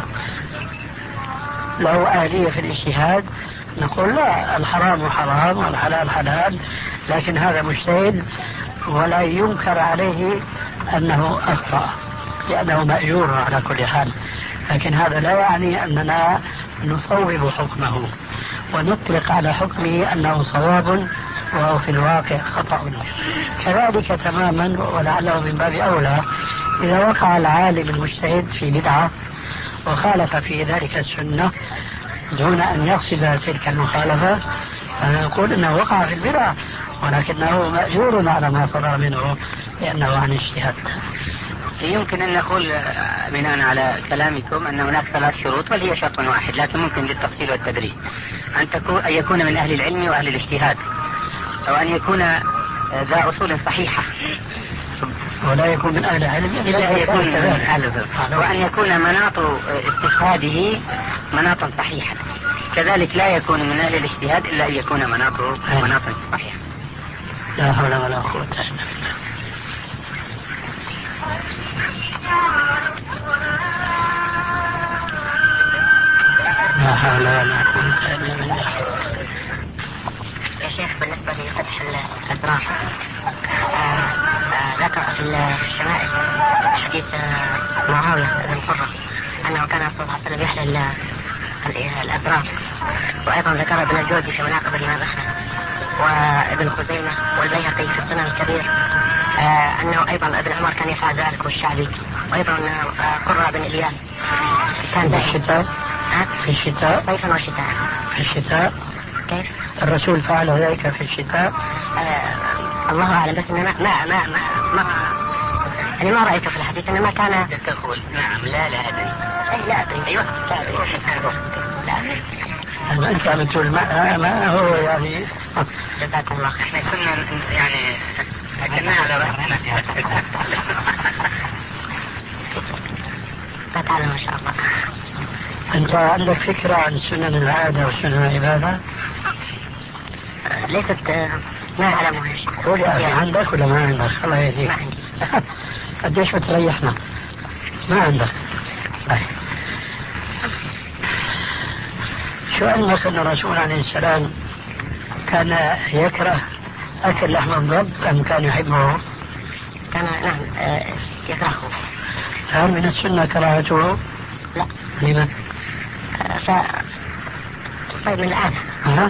له آلية في الاجتهاد؟ نقول لا، الحرام حرام والحلال حلال، لكن هذا مجتهد ولا ينكر عليه أنه أخطأ لأنه مأجور على كل حال، لكن هذا لا يعني أننا نصوب حكمه ونطلق على حكمه أنه صواب وهو في الواقع خطأ. كذلك تماما ولعله من باب أولى إذا وقع العالم المجتهد في بدعة وخالف في ذلك السنة دون أن يقصد تلك المخالفة فنقول أنه وقع في البدعة ولكنه مأجور على ما صدر منه لأنه عن اجتهاد. يمكن أن نقول بناء على كلامكم أن هناك ثلاث شروط بل هي شرط واحد، لكن ممكن للتفصيل والتدريج أن, تكون أن يكون من أهل العلم وأهل الاجتهاد، أو أن يكون ذا أصول صحيحة ولا يكون من أهل العلم إلا أن يكون من أهل العلم، وأن يكون مناط اجتهاده مناطا صحيحة. كذلك لا يكون من أهل الاجتهاد إلا أن يكون مناطه مناطا صحيحة. لا حول ولا قوة إلا بالله. لا حول ولا قوة إلا بالله. يا شيخ بالنسبة لفتح الأدراج ذكر في الشمائل حديث معاوية بن قرة أنه كان صلى الله عليه وسلم يحلل الأدراج، وأيضا ذكر ابن الجوزي في مناقب الإمام أحمد وابن خزيمة والبيهقي في السنن الكبير أنه أيضا ابن عمر كان يفعل ذلك والشعبي، وأيضا قرة بن إلياس كان في الشتاء في الشتاء صيفا وشتاء في الشتاء كيف الرسول فعل ذلك في الشتاء؟ آه الله أعلم، بس إنما ما ما ما ما يعني ما رأيته في الحديث إنما كان تقول نعم لا لا أدري. أي لا أدري. أيوة لا أدري. لا أدري. أما أنت عم تقول ما, ما هو يعني. جزاكم الله خير. إحنا كنا يعني أكلنا على رأسنا في هذا. فتعالى ما شاء الله. أنت عندك فكرة عن سنن العادة وسنن العبادة؟ ليست ما أعلمها. قول يا أخي عندك ولا ما عندك؟ الله يهديك. ما عندي. قديش بتريحنا؟ ما عندك. شو علمك أن الرسول عليه السلام كان يكره أكل لحم الضب أم كان يحبه؟ كان نعم يكرهه. هل من السنة كراهته؟ لا. لما؟ ف طيب من العادة. ها؟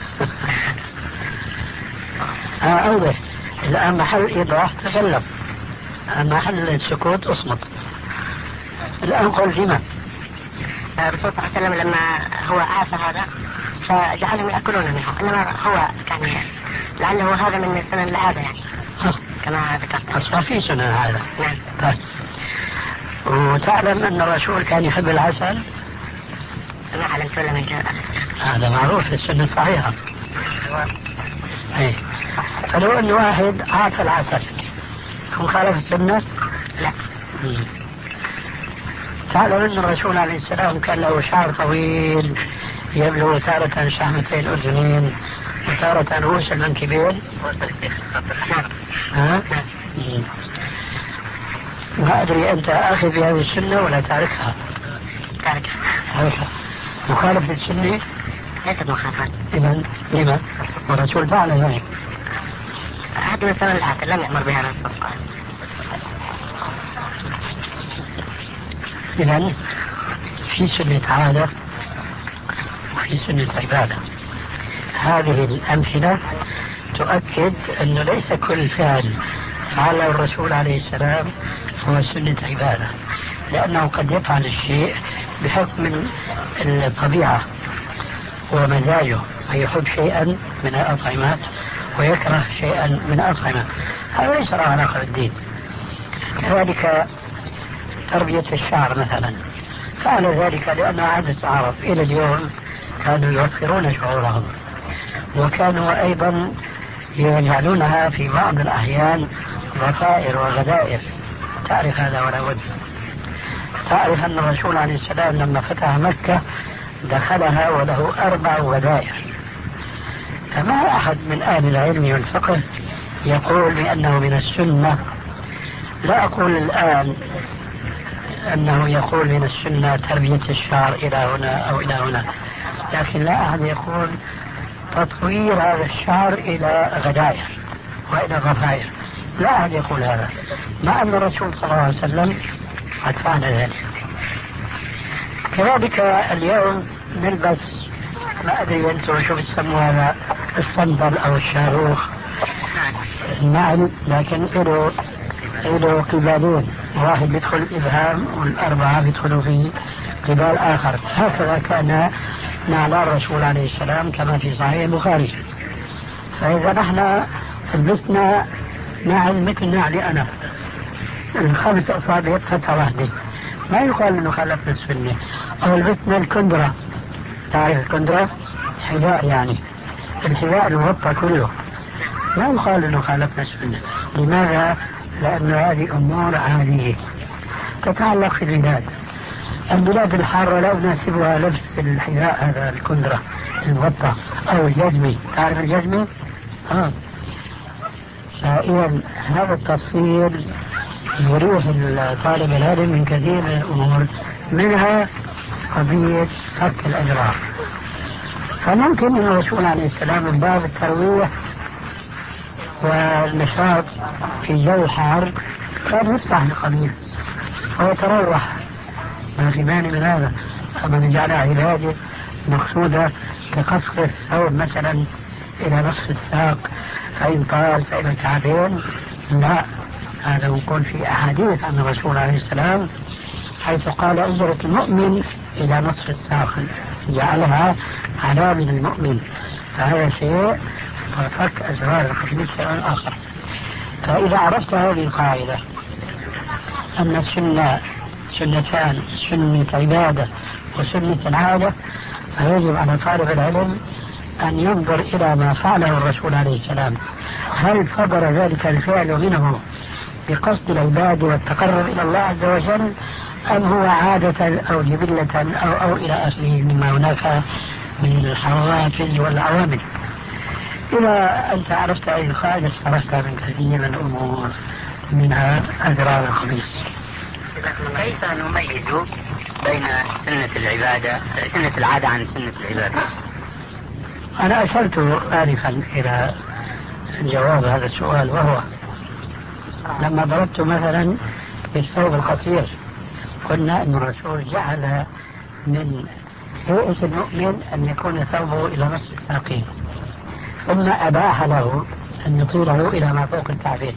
ها أوضح. الآن محل إيضاح تكلم، محل السكوت أصمت. الآن قل لما؟ الرسول صلى الله عليه وسلم لما هو عاف هذا فجعلهم يأكلون منه، إنما هو كان لعله هذا من سنن العادة يعني كما ذكرت. أصلا في سنن العادة. نعم. طيب. وتعلم أن الرسول كان يحب العسل؟ ما علمت ولا من جاء. هذا معروف في السنة الصحيحة. ايه. فلو أن واحد عاف العسل هم خالف السنة؟ لا. مم. تعلم أن الرسول عليه السلام كان له شعر طويل يبلغ تارة شحمتي الأذنين وتارة رؤوس المنكبين. ها؟ مم. ما أدري أنت أخذ بهذه السنة ولا تاركها؟ تاركها. تاركها. مخالف للسنة؟ ليست مخالفة. إذن لما؟ والرسول فعل ذلك. هذا من سنن العادة لم يأمر بها الرسول صلى الله عليه وسلم. إذن في سنة عادة في سنة عبادة. هذه الأمثلة تؤكد أنه ليس كل فعل فعله الرسول عليه السلام هو سنة عبادة، لأنه قد يفعل الشيء بحكم الطبيعة ومزاجه، يحب شيئا من الأطعمات ويكره شيئا من الأطعمة، هذا ليس له علاقة بالدين. كذلك تربية الشعر مثلا، فعل ذلك لأن عادة العرب إلى اليوم كانوا يوفرون شعورهم، وكانوا أيضا يجعلونها في بعض الأحيان ضفائر وغدائر. تعرف هذا ولا بد. تعرف أن الرسول عليه السلام لما فتح مكة دخلها وله أربع غدائر، فما أحد من أهل العلم والفقه يقول بأنه من السنة. لا أقول الآن أنه يقول من السنة تربية الشعر إلى هنا أو إلى هنا، لكن لا أحد يقول تطوير هذا الشعر إلى غدائر وإلى ضفائر، لا أحد يقول هذا، مع أن الرسول صلى الله عليه وسلم قد فعل ذلك. كذلك اليوم نلبس، ما أدري أنتم شو بتسموا هذا، الصندل أو الشاروخ، نعم، لكن له له قبالين، واحد يدخل الإبهام والأربعة يدخلوا في قبال آخر. هكذا كان نعل الرسول عليه السلام كما في صحيح البخاري. فإذا نحن لبسنا نعل مثل نعلي أنا الخمس أصابع فتحة واحدة، ما يقال أنه خالفنا السنة. أو لبسنا الكندرة، تعرف الكندرة؟ حذاء، يعني الحذاء المغطى كله، ما يقال أنه خالفنا السنة. لماذا؟ لأن هذه أمور عادية تتعلق في البلاد. البلاد الحارة لا يناسبها لبس الحذاء هذا الكندرة المغطى أو الجزمي. تعرف الجزمي؟ آه. فإذا هذا التفصيل يريح طالب العلم من كثير من الأمور، منها قضية فك الأجرار. فممكن أن الرسول عليه السلام من باب الترويح والنشاط في جو حار كان يفتح القميص ويتروح، ما في مانع من هذا. أما نجعلها عبادة مقصودة كقصف الثوب مثلا إلى نصف الساق فإن طال فإلى الكعبين، لا، هذا يقول في أحاديث عن الرسول عليه السلام حيث قال أجرة المؤمن إلى نصف الساق، جعلها علامة المؤمن، فهذا شيء، وفك أزرار القميص شيء آخر. فإذا عرفت هذه القاعدة أن السنة سنتان، سنة عبادة وسنة العادة، فيجب على طالب العلم أن ينظر إلى ما فعله الرسول عليه السلام، هل صدر ذلك الفعل منه بقصد العبادة والتقرب إلى الله عز وجل، أم هو عادة أو جبلة أو, أو إلى آخره مما هناك من الحوافز والعوامل. إذا أنت عرفت أي القاعدة استرفت من كثير من الأمور، منها أزرار القميص. كيف نميز بين سنة العبادة سنة العادة عن سنة العبادة؟ أنا أشرت آنفا إلى جواب هذا السؤال، وهو لما ضربت مثلا بالثوب القصير، قلنا أن الرسول جعل من هيئة المؤمن أن يكون ثوبه إلى نصف الساقين، ثم أباح له أن يطيله إلى ما فوق الكعبين.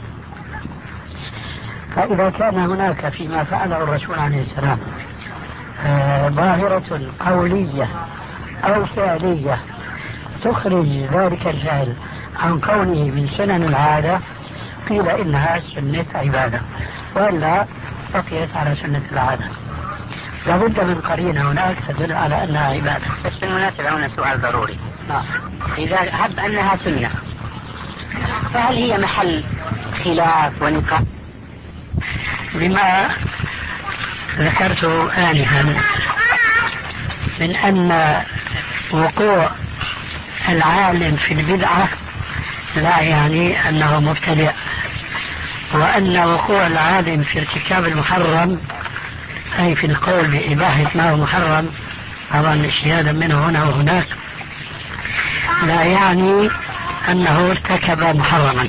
فإذا كان هناك فيما فعله الرسول عليه السلام آه ظاهرة قولية أو فعلية تخرج ذلك الفعل عن كونه من سنن العادة، قيل إنها سنة عبادة، وإلا بقيت على سنة العادة. لابد من قرينة هناك تدل على أنها عبادة. بس بالمناسبة هنا سؤال ضروري. نعم. إذا هب أنها سنة، فهل هي محل خلاف ونقاش؟ بما ذكرت آنفا من أن وقوع العالم في البدعة لا يعني أنه مبتدع، وأن وقوع العالم في ارتكاب المحرم أي في القول بإباحة ما هو محرم طبعا اجتهادا منه هنا وهناك لا يعني أنه ارتكب محرما.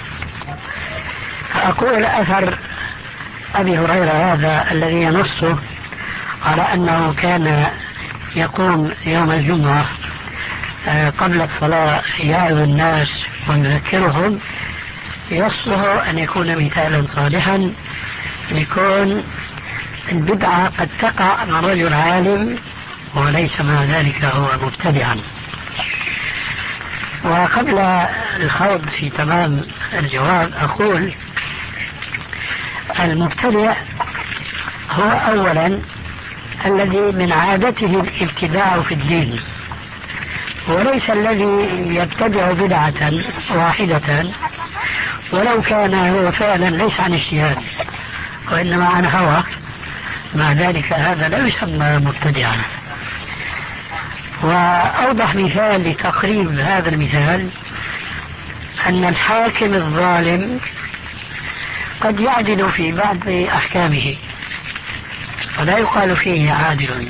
فأقول أثر أبي هريرة هذا الذي ينص على أنه كان يقوم يوم الجمعة قبل الصلاة يعظ الناس ويذكرهم يصلح أن يكون مثالا صالحا لكون البدعة قد تقع مع رجل عالم وليس مع ذلك هو مبتدعا. وقبل الخوض في تمام الجواب أقول المبتدع هو أولا الذي من عادته الابتداع في الدين، وليس الذي يبتدع بدعة واحدة ولو كان هو فعلا ليس عن اجتهاد وإنما عن هوى، مع ذلك هذا لا يسمى مبتدعا. وأوضح مثال لتقريب هذا المثال أن الحاكم الظالم قد يعدل في بعض أحكامه فلا يقال فيه عادل،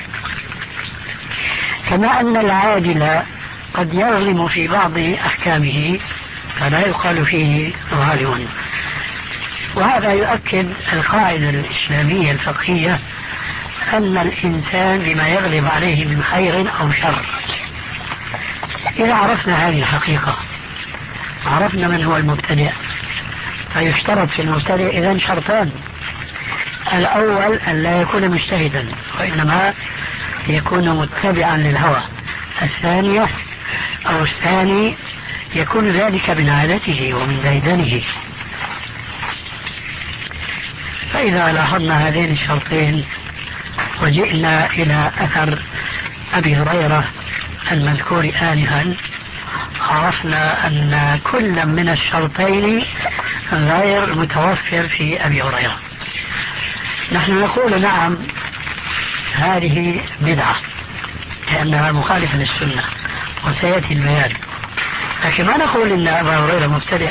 كما أن العادل قد يظلم في بعض أحكامه فلا يقال فيه ظالم. وهذا يؤكد القاعدة الإسلامية الفقهية أن الإنسان بما يغلب عليه من خير أو شر. إذا عرفنا هذه الحقيقة عرفنا من هو المبتدع، فيشترط في المبتدع إذن شرطان: الأول أن لا يكون مجتهدا وإنما يكون متبعا للهوى، الثانية أو الثاني يكون ذلك من عادته ومن ديدنه. فإذا لاحظنا هذين الشرطين وجئنا إلى أثر أبي هريرة المذكور آنفا عرفنا أن كل من الشرطين غير متوفر في أبي هريرة. نحن نقول نعم هذه بدعة لأنها مخالفة للسنة وسيأتي البيان، لكن ما نقول إن أبا هريرة مبتدع.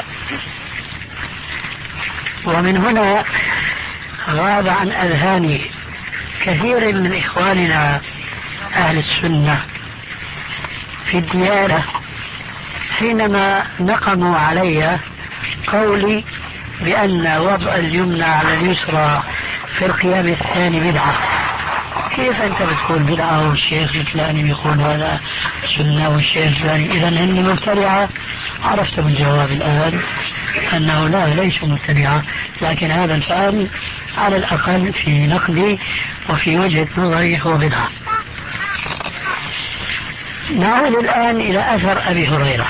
ومن هنا غاب عن أذهان كثير من إخواننا أهل السنة في الديانة حينما نقموا علي قولي بأن وضع اليمنى على اليسرى في القيام الثاني بدعة. كيف أنت بتقول بدعة والشيخ الفلاني يقول هذا سنة والشيخ الفلاني إذا هن مبتدعة؟ عرفت بالجواب الآن أنه لا ليس مبتدعة، لكن هذا الفعل على الأقل في نقدي وفي وجهة نظري هو بدعة. نعود الآن إلى أثر أبي هريرة.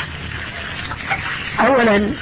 أولا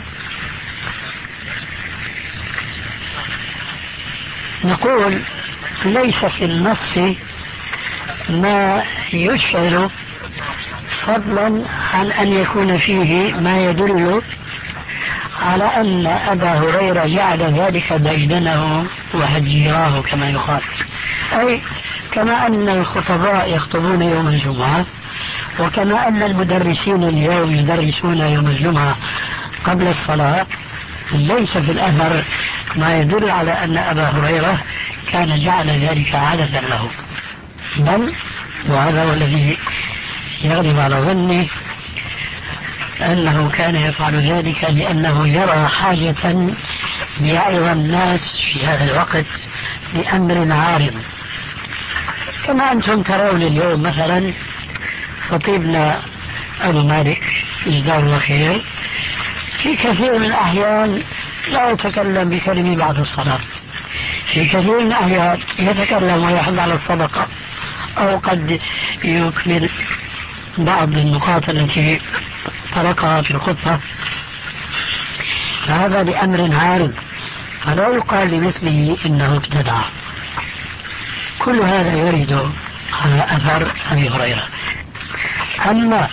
نقول ليس في النص ما يشعر فضلا عن أن يكون فيه ما يدل على أن أبا هريرة جعل ذلك ديدنه وهجيراه كما يقال، أي كما أن الخطباء يخطبون يوم الجمعة وكما أن المدرسين اليوم يدرسون يوم الجمعة قبل الصلاة، ليس في الأثر ما يدل على أن أبا هريرة كان جعل ذلك عادة له، بل وهذا هو الذي يغلب على ظني أنه كان يفعل ذلك لأنه يرى حاجة ليعظ الناس في هذا الوقت لأمر عارض، كما أنتم ترون اليوم مثلا خطيبنا أبو مالك جزاه الله خير في كثير من الأحيان لا يتكلم بكلمة بعد الصلاة، في كثير من الأحيان يتكلم ويحض على الصدقة أو قد يكمل بعض النقاط التي تركها في الخطبة، فهذا لأمر عارض فلا يقال لمثله إنه ابتدع. كل هذا يرد على أثر أبي هريرة. أما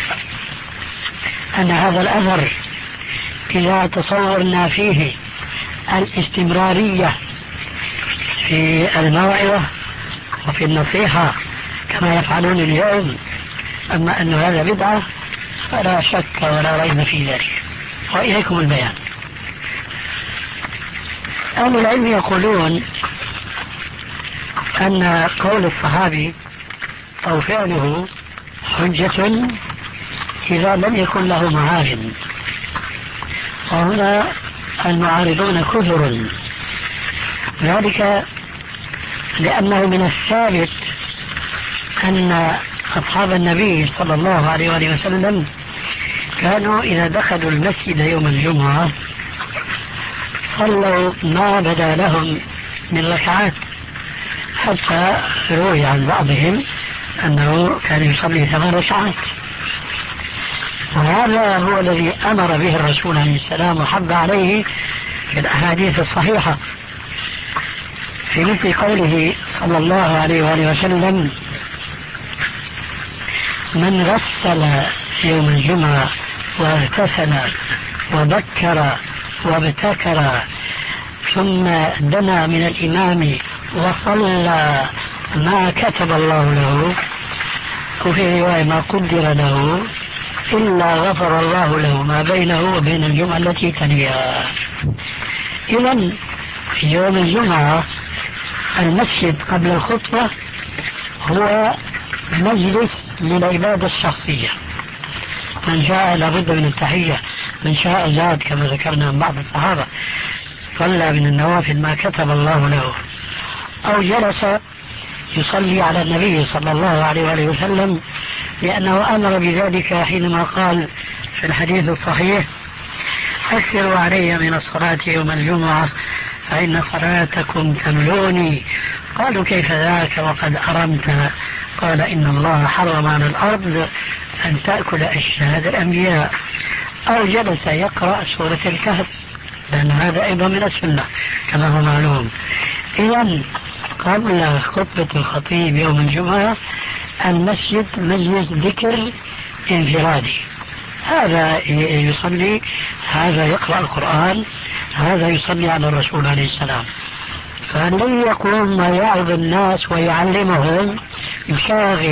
أن هذا الأثر إذا تصورنا فيه الاستمرارية في الموعظة وفي النصيحة كما يفعلون اليوم، أما أن هذا بدعة فلا شك ولا ريب في ذلك. وإليكم البيان. أهل العلم يقولون أن قول الصحابي أو فعله حجة إذا لم يكن له معارض، وهنا المعارضون كثر، ذلك لأنه من الثابت أن أصحاب النبي صلى الله عليه وآله وسلم كانوا إذا دخلوا المسجد يوم الجمعة صلوا ما بدا لهم من ركعات، حتى روي عن بعضهم أنه كان يصلي ثمان ركعات. وهذا هو الذي أمر به الرسول عليه السلام وحض عليه في الأحاديث الصحيحة، في مثل قوله صلى الله عليه وآله وسلم: من غسل يوم الجمعة واغتسل وبكر وابتكر ثم دنا من الإمام وصلى ما كتب الله له، وفي رواية ما قدر له، إلا غفر الله له ما بينه وبين الجمعة التي تليها. إذن في يوم الجمعة المسجد قبل الخطبة هو مجلس للعبادة الشخصية، من شاء لابد من التحية، من شاء زاد كما ذكرنا من بعض الصحابة صلى من النوافل ما كتب الله له، أو جلس يصلي على النبي صلى الله عليه وآله وسلم، لأنه أمر بذلك حينما قال في الحديث الصحيح: أكثروا علي من الصلاة يوم الجمعة فإن صلاتكم تملوني. قالوا: كيف ذاك وقد أرمت؟ قال: إن الله حرم على الأرض أن تأكل أجساد الأنبياء. أو جلس يقرأ سورة الكهف، لأن هذا أيضا من السنة كما هو معلوم. إذن قبل خطبة الخطيب يوم الجمعة المسجد مجلس ذكر انفرادي، هذا يصلي، هذا يقرأ القرآن، هذا يصلي على الرسول عليه السلام. فالذي يقوم ويعظ الناس ويعلمهم يشاغب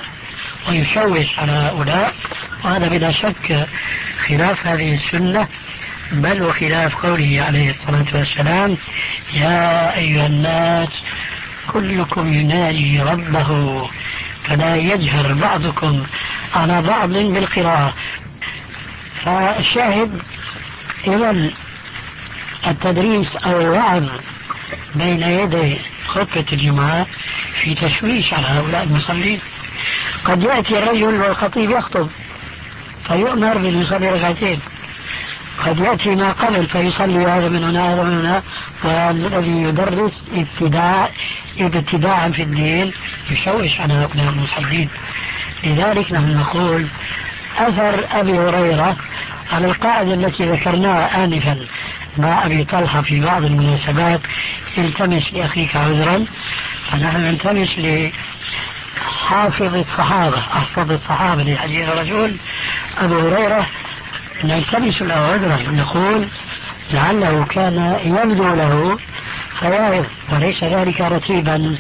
ويشوش على هؤلاء، وهذا بلا شك خلاف هذه السنة، بل وخلاف قوله عليه الصلاة والسلام: يا أيها الناس كلكم ينادي ربه فلا يجهر بعضكم على بعض بالقراءة. فالشاهد إذن التدريس أو الوعظ بين يدي خطبة الجمعة في تشويش على هؤلاء المصلين. قد يأتي الرجل والخطيب يخطب فيؤمر بالمصلي ركعتين، قد يأتي ما قبل فيصلي هذا من هنا هذا من هنا، والذي يدرس ابتداع ابتداعا في الدين يشوش على هؤلاء المصلين. لذلك نحن نقول أثر أبي هريرة على القاعدة التي ذكرناها آنفا مع أبي طلحة في بعض المناسبات: التمس لأخيك عذرا، فنحن نلتمس لحافظ الصحابة أحفظ الصحابة لحديث الرسول أبو هريرة، نلتمس له عذرا، نقول لعله كان يبدو له فيعظ، وليس ذلك رتيبا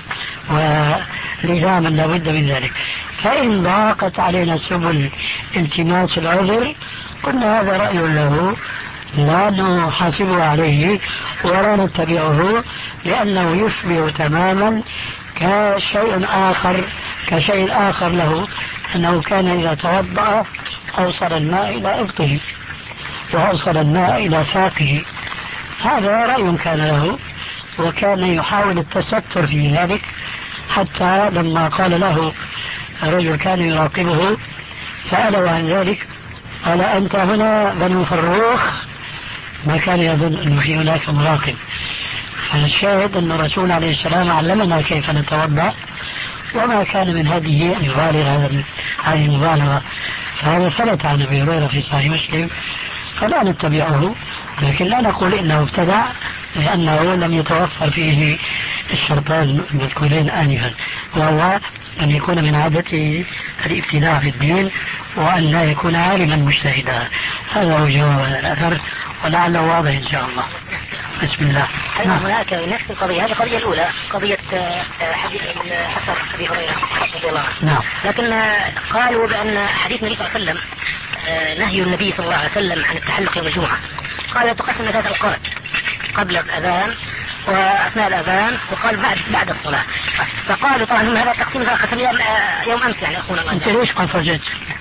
ولزاما لابد من ذلك. فإن ضاقت علينا سبل التماس العذر قلنا هذا رأي له، لا نحاسبه عليه ولا نتبعه، لأنه يشبه تماما كشيء آخر كشيء آخر له، أنه كان إذا توضأ أوصل الماء إلى إبطه وأوصل الماء إلى ساقه، هذا رأي كان له، وكان يحاول التستر في ذلك، حتى لما قال له رجل كان يراقبه سأله عن ذلك قال: أنت هنا بنو فروخ؟ ما كان يظن أنه في هناك مراقب. فالشاهد أن الرسول عليه السلام علمنا كيف نتوضأ، وما كان من هذه أن يبالغ هذه المبالغة، فهذا ثبت عن أبي هريرة في صحيح مسلم، فلا نتبعه، لكن لا نقول إنه ابتدع، لأنه لم يتوفر فيه الشرطان المذكورين آنفا، وهو أن يكون من عادته الابتداع في الدين، وأن لا يكون عالما مجتهدا. هذا هو جواب الأثر، ولعله واضح إن شاء الله. بسم الله. أيضا هناك نفس القضية، هذه القضية الأولى قضية حديث أثر أبي هريرة رضي الله عنه. نعم. لكن قالوا بأن حديث النبي صلى الله عليه وسلم نهي النبي صلى الله عليه وسلم عن التحلق يوم الجمعة، قال تقسم ثلاث أوقات: قبل الأذان وأثناء الأذان وقال بعد بعد الصلاة. فقالوا طبعا هذا التقسيم قسم يوم أمس يعني أخونا الله. أنت ليش قفزت؟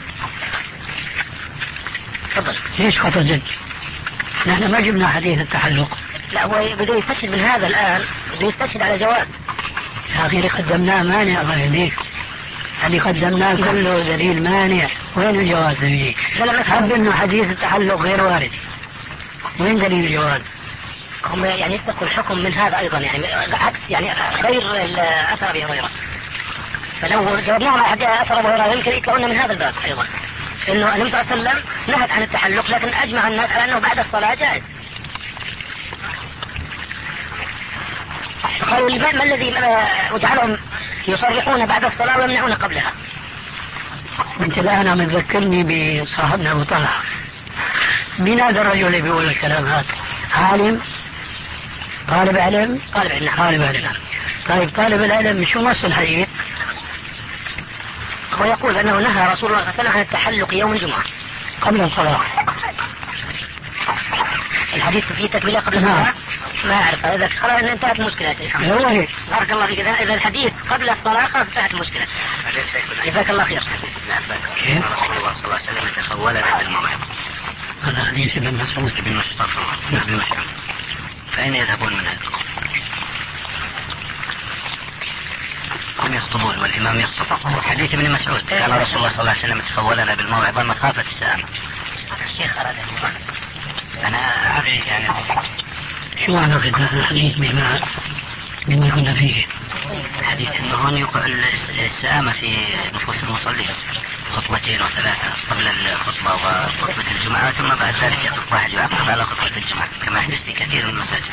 تفضل. ليش قفزت؟ نحن ما جبنا حديث التحلق. لا، هو بده يستشهد من هذا الآن، بده يستشهد على جواز. يا أخي قدمناه مانع الله يهديك، اللي قدمناه كله دليل مانع، وين الجواز فيه؟ حب انه حديث التحلق غير وارد، وين دليل الجواز؟ هم يعني يستقوا الحكم من هذا ايضا، يعني عكس يعني غير اثر ابي هريره. فلو جاوبناهم على اثر ابي هريره يمكن يطلعون من هذا الباب ايضا، انه النبي صلى الله عليه وسلم نهت عن التحلق لكن اجمع الناس على انه بعد الصلاه جائز. قالوا ما الذي وجعلهم يصرحون بعد الصلاه ويمنعون قبلها؟ انت الان عم تذكرني بصاحبنا ابو طلحه. مين هذا الرجل اللي بيقول الكلام هذا؟ عالم؟ طالب علم؟ طالب علم. طالب علم. طيب طالب العلم شو نص الحديث؟ هو يقول انه نهى رسول الله صلى الله عليه وسلم عن التحلق يوم الجمعه قبل الصلاه. الحديث فيه تكمله قبل الصلاه؟ ما اعرف، اذا خلاص انتهت المشكله يا شيخ. هو هيك. بارك الله فيك. اذا الحديث قبل الصلاه خلاص انتهت المشكله. جزاك الله خير. كيف رسول الله صلى الله عليه وسلم تخولنا بالموعظه؟ هذا حديث ابن مسعود. ابن مسعود. ابن مسعود. فأين يذهبون من هذا القول؟ هم يخطبون والإمام يخطب. حديث ابن مسعود كان رسول الله صلى الله عليه وسلم تخولنا بالموعظة مخافة السآمة. الشيخ أراد أنا أعرف يعني شو علاقة هذا الحديث بما بما كنا فيه؟ الحديث أنه هون يقال السآمة في نفوس المصلين خطبتين وثلاثة قبل الخطبة وخطبة الجمعة، ثم بعد ذلك يطلق واحد يعقب على خطبة الجمعة كما يحدث في كثير من المساجد.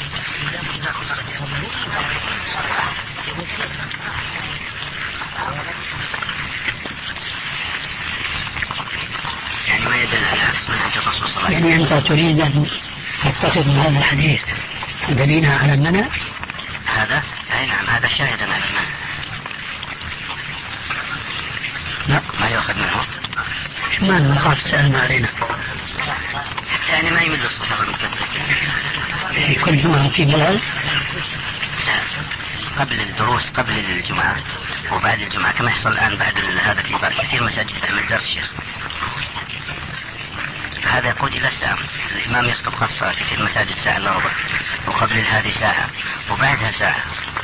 يعني ما يدل على عكس منهج الرسول صلى الله عليه وسلم. يعني أنت تريد أن تتخذ من هذا الحديث دليلا على المنع؟ هذا؟ أي نعم، هذا شاهدا على المنع. لا ما يأخذ منه. شو ما نخاف تسألنا علينا؟ يعني ما يمل الصحابة من كثرة. كل جمعة في ملل؟ قبل الدروس قبل الجمعة وبعد الجمعة كما يحصل الآن بعد هذا في بعض كثير مساجد تعمل درس شيخ. هذا يقود إلى الساعة. الإمام يخطب خاصة كثير مساجد ساعة إلا ربع، وقبل هذه ساعة وبعدها ساعة.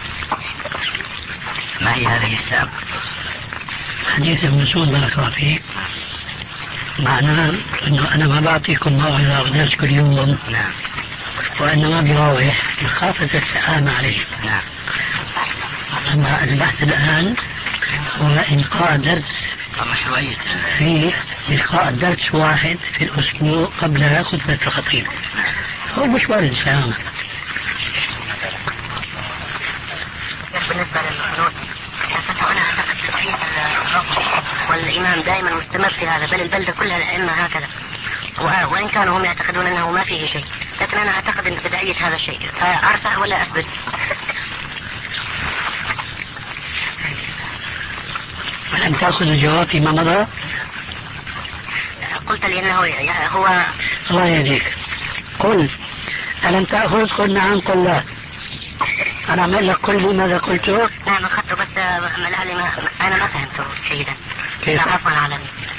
ما هي هذه الساعة؟ حديث ابن مسعود بارك الله فيك معناه انه انا ما بعطيكم موعظة ودرس كل يوم. نعم. وانما بروح مخافة السآمة عليه. نعم. اما البحث الان هو إلقاء درس مشروعية في إلقاء درس واحد في الأسبوع قبل خطبة الخطيب. هو مش وارد السآمة. بالنسبة للقنوت أنا أعتقد تضعيف الرفض والإمام دائما مستمر في هذا، بل البلدة كلها الأئمة هكذا، وإن كانوا هم يعتقدون أنه ما فيه شيء، لكن أنا أعتقد أن بدعية هذا الشيء. أعرفه ولا أثبت؟ ولم تأخذ الجواب فيما مضى؟ قلت لي أنه هو الله يهديك. قل ألم تأخذ؟ قل نعم قل لا. أنا أعمل لك كل ماذا قلته؟ نعم أخذته، بس لعلي ما أنا ما فهمته جيدا. كيف؟ عفوا علي.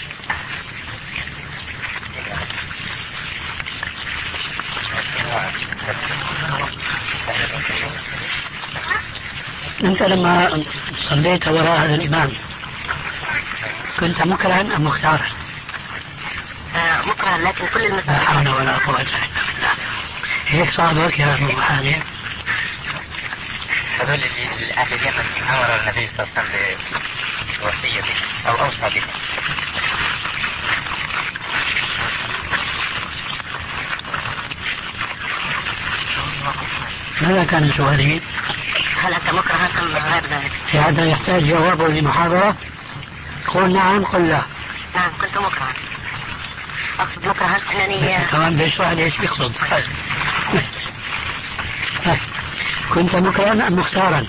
أنت لما صليت وراء هذا الإمام كنت مكرها أم مختارا؟ آه مكرها، لكن كل لا المسائل حول ولا قوة إلا بالله. هيك صابك يا أبو حالي؟ هذول اللي أهل اليمن أمر النبي صلى الله عليه وسلم بوصية أو أوصى به. ماذا كان سؤالي؟ هل أنت مكرها أم غير ذلك؟ في هذا يحتاج جوابه لمحاضرة؟ قل نعم قل لا. نعم كنت مكرها. أقصد مكرها أنني كمان بيشرح لي ايش بيقصد. كنت مكرها أم مختارا؟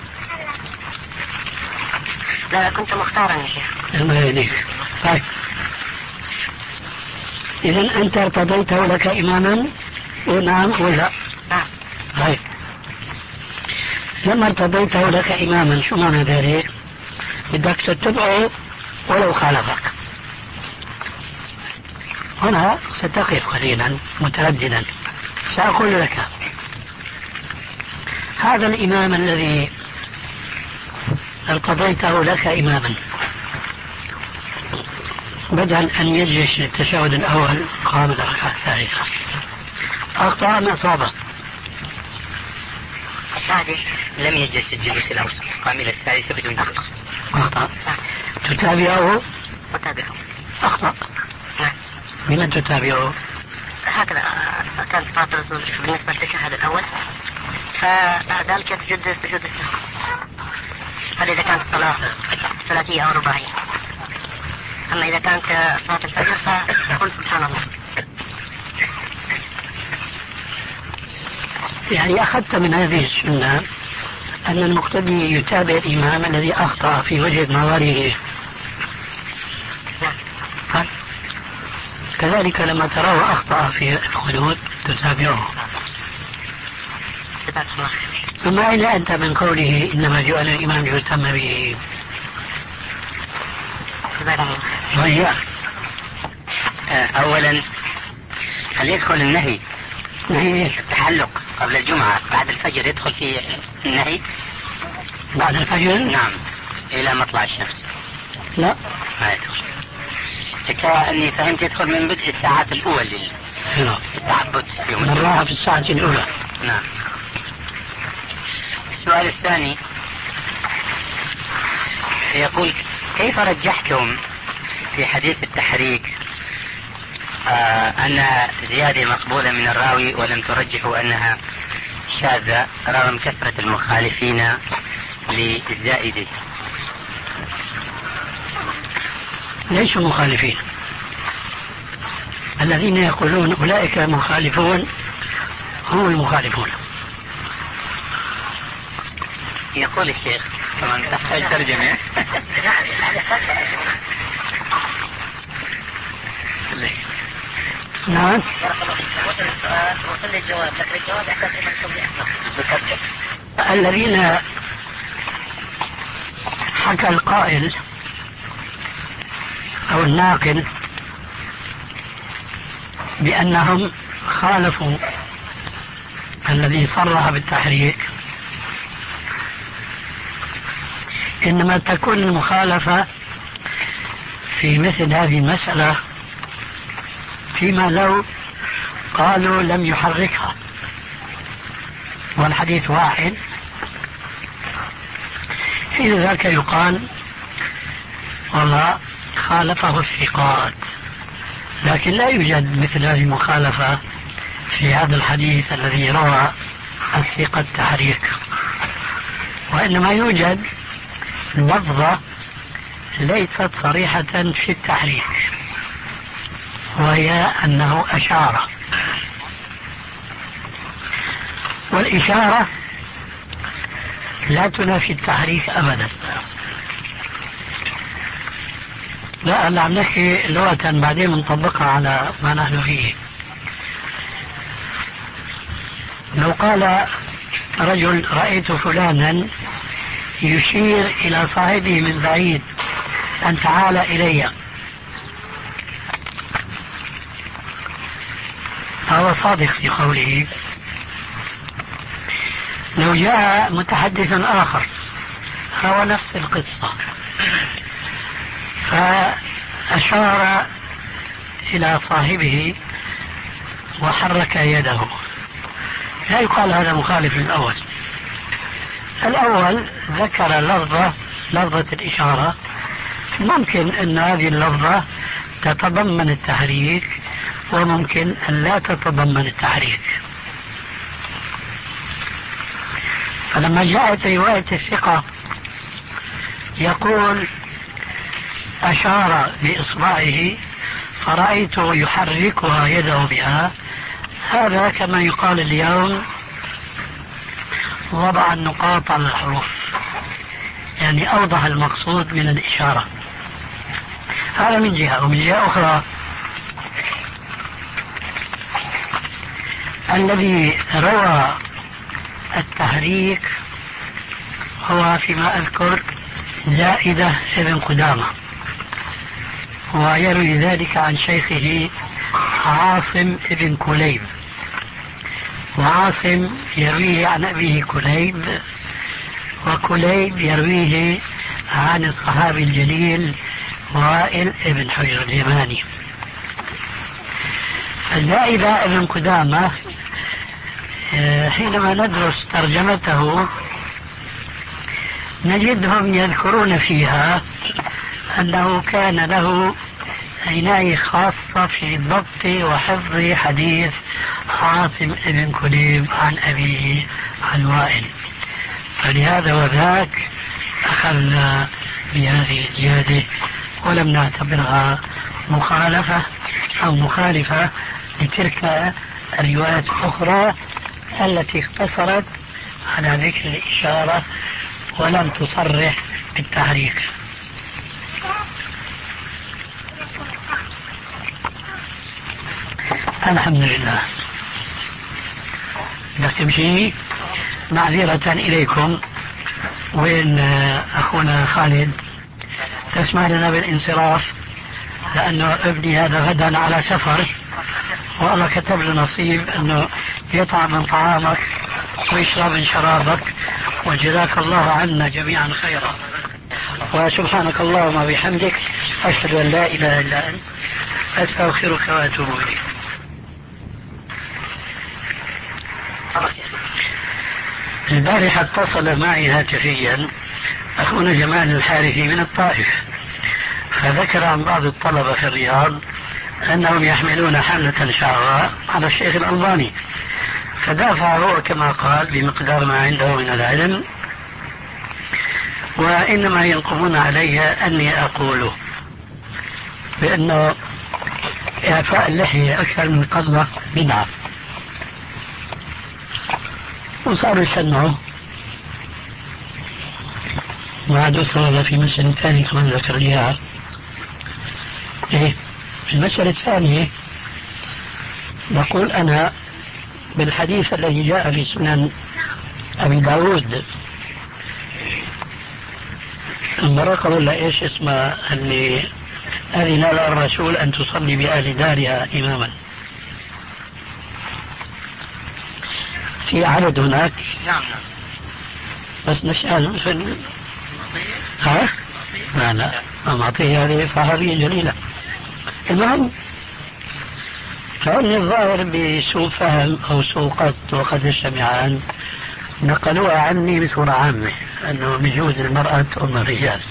لا كنت مختارا يا شيخ. الله يهديك. طيب إذا أنت ارتضيته لك إماما ونعم ولا؟ نعم. طيب لما ارتضيته لك إماما شو معنى ذلك؟ بدك تتبعه ولو خالفك. هنا ستقف قليلا مترددا. سأقول لك هذا الإمام الذي ارتضيته لك إماما بدل أن يجلس للتشهد الأول قام الركعة الثالثة، أخطأ أم أصابه؟ السادس لم يجلس الجلوس الأوسط، قام إلى الثالثة بدون جلوس. أخطأ. تتابعه؟ أتابعه. أخطأ. نعم. من تتابعه؟ هكذا كانت صلاة الرسول بالنسبة للتشهد الأول، فبعد ذلك يسجد سجود السهو. هذا إذا كانت الصلاة ثلاثية أو رباعية. أما إذا كانت صلاة الفجر فقل سبحان الله. يعني أخذت من هذه السنة أن المقتدي يتابع الإمام الذي أخطأ في وجهة نظره. نعم. كذلك لما تراه أخطأ في الخلود تتابعه. ثم أين أنت من قوله إنما جعل الإمام ليتم به؟ وهي أولا هل يدخل النهي نهي التحلق قبل الجمعة بعد الفجر؟ يدخل في النهي بعد الفجر؟ نعم إلى مطلع الشمس. لا ما يدخل. كأني فهمت يدخل من بدء الساعات الأولى للتعبد في يوم الراحة في الساعة الأولى. نعم. السؤال الثاني يقول كيف رجحتم في حديث التحريك آه أن زيادة مقبولة من الراوي ولم ترجحوا أنها شاذة رغم كثرة المخالفين للزائدة؟ ليسوا مخالفين، الذين يقولون أولئك مخالفون هم المخالفون. يقول الشيخ طبعا تحتاج ترجمة. نعم. وصل السؤال وصل الجواب لكن الجواب يحتاج إلى التوضيح. الذين حكى القائل أو الناقل بأنهم خالفوا الذي صرح بالتحريك إنما تكون المخالفة في مثل هذه المسألة فيما لو قالوا لم يحركها والحديث واحد، في ذلك يقال والله خالفه الثقات، لكن لا يوجد مثل هذه المخالفة في هذا الحديث الذي روى الثقة التحريك، وإنما يوجد لفظة ليست صريحة في التحريك وهي أنه أشار، والإشارة لا تنافي التحريك أبدا. لا أنا عم نحكي لغة بعدين نطبقها على ما نحن فيه. لو قال رجل رأيت فلانا يشير إلى صاحبه من بعيد أن تعال إلي، فهو صادق في قوله. لو جاء متحدث آخر هو نفس القصة فأشار إلى صاحبه وحرك يده، لا يقال هذا مخالف للأول. الأول ذكر لفظة لفظة الإشارة، ممكن أن هذه اللفظة تتضمن التحريك وممكن أن لا تتضمن التحريك. فلما جاءت رواية الثقة يقول أشار بإصبعه فرأيته يحركها يده بها، هذا كما يقال اليوم وضع النقاط على الحروف، يعني أوضح المقصود من الإشارة. هذا من جهة. ومن جهة أخرى الذي روى التحريك هو فيما أذكر زائدة ابن قدامة، ويروي ذلك عن شيخه عاصم ابن كليب، وعاصم يرويه عن أبيه كليب، وكليب يرويه عن الصحابي الجليل وائل ابن حجر اليماني. الزائدة ابن قدامة حينما ندرس ترجمته نجدهم يذكرون فيها أنه كان له عناية خاصة في ضبط وحفظ حديث عاصم ابن كليب عن أبيه عن وائل، فلهذا وذاك أخذنا بهذه الزيادة ولم نعتبرها مخالفة أو مخالفة لتلك الروايات الأخرى التي اقتصرت على ذكر الإشارة ولم تصرح بالتحريك. الحمد لله. بدك تمشي؟ معذرة إليكم. وين أخونا خالد؟ تسمح لنا بالانصراف لأنه ابني هذا غدا على سفر والله كتب له نصيب أنه يطعم من طعامك ويشرب من شرابك، وجزاك الله عنا جميعا خيرا. وسبحانك اللهم وبحمدك أشهد أن لا إله إلا أنت أستغفرك وأتوب إليك. البارحة اتصل معي هاتفيا أخونا جمال الحارثي من الطائف، فذكر عن بعض الطلبة في الرياض أنهم يحملون حملة شعراء على الشيخ الألباني، فدافع هو كما قال بمقدار ما عنده من العلم، وإنما ينقمون علي أني أقوله بأنه إعفاء اللحية أكثر من قبضة بدعة، وصاروا يسمعوا وعدوا صار في مسألة ثانية كمان ذكر ليها. إيه المسألة الثانية بقول أنا بالحديث الذي جاء في سنن أبي داود المرأة ولا إيش اسمه اللي أذن لها الرسول أن تصلي بأهل دارها إماما، في عدد هناك. نعم بس نسأل في ال... ها؟ لا لا معطيه هذه صحابية جليلة. المهم فإن الظاهر بسوء فهم أو سوء قصد وقد السمعان نقلوها عني بصورة عامة أنه بجوز المرأة أم الرجال.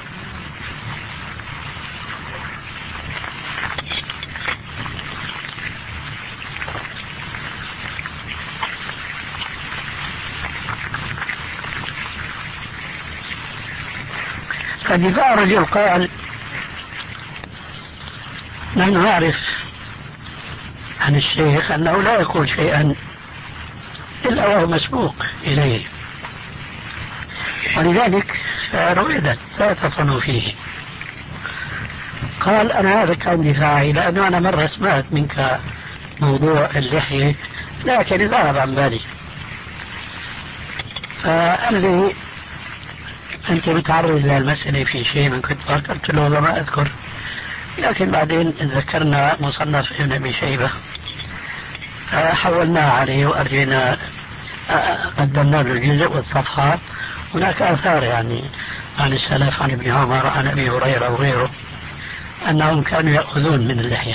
فدفاع رجل قال نحن نعرف عن الشيخ أنه لا يقول شيئا إلا وهو مسبوق إليه، ولذلك رويدا لا تصنوا فيه. قال أنا هذا كان دفاعي لأنه أنا مرة سمعت منك موضوع اللحية لكن ذهب عن بالي، فقال لي أنت متعرض للمسألة في شيء من كنت قلت له ما أذكر، لكن بعدين ذكرنا مصنف ابن أبي شيبة حولناه عليه وأرجينا قدمنا له الجزء والصفحة. هناك آثار يعني عن السلف عن ابن عمر عن أبي هريرة وغيره أنهم كانوا يأخذون من اللحية.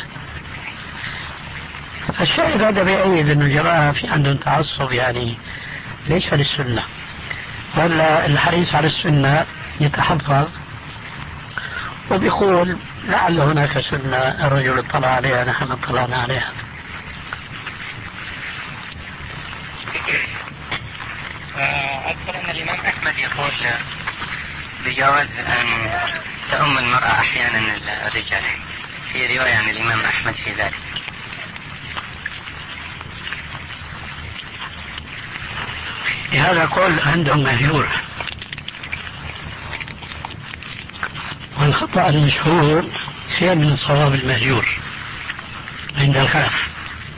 فالشاهد هذا بيعيد أن الجماعة في عندهم تعصب يعني ليس للسنة، ولا الحريص على السنة يتحفظ وبيقول لعل هناك سنة الرجل اطلع عليها نحن اطلعنا عليها. أذكر أن الإمام أحمد يقول بجواز أن تؤم المرأة أحيانا الرجال، في رواية عن الإمام أحمد في ذلك. هذا قول عندهم مهجور، والخطأ المشهور خير من الصواب المهجور عند الخلاف.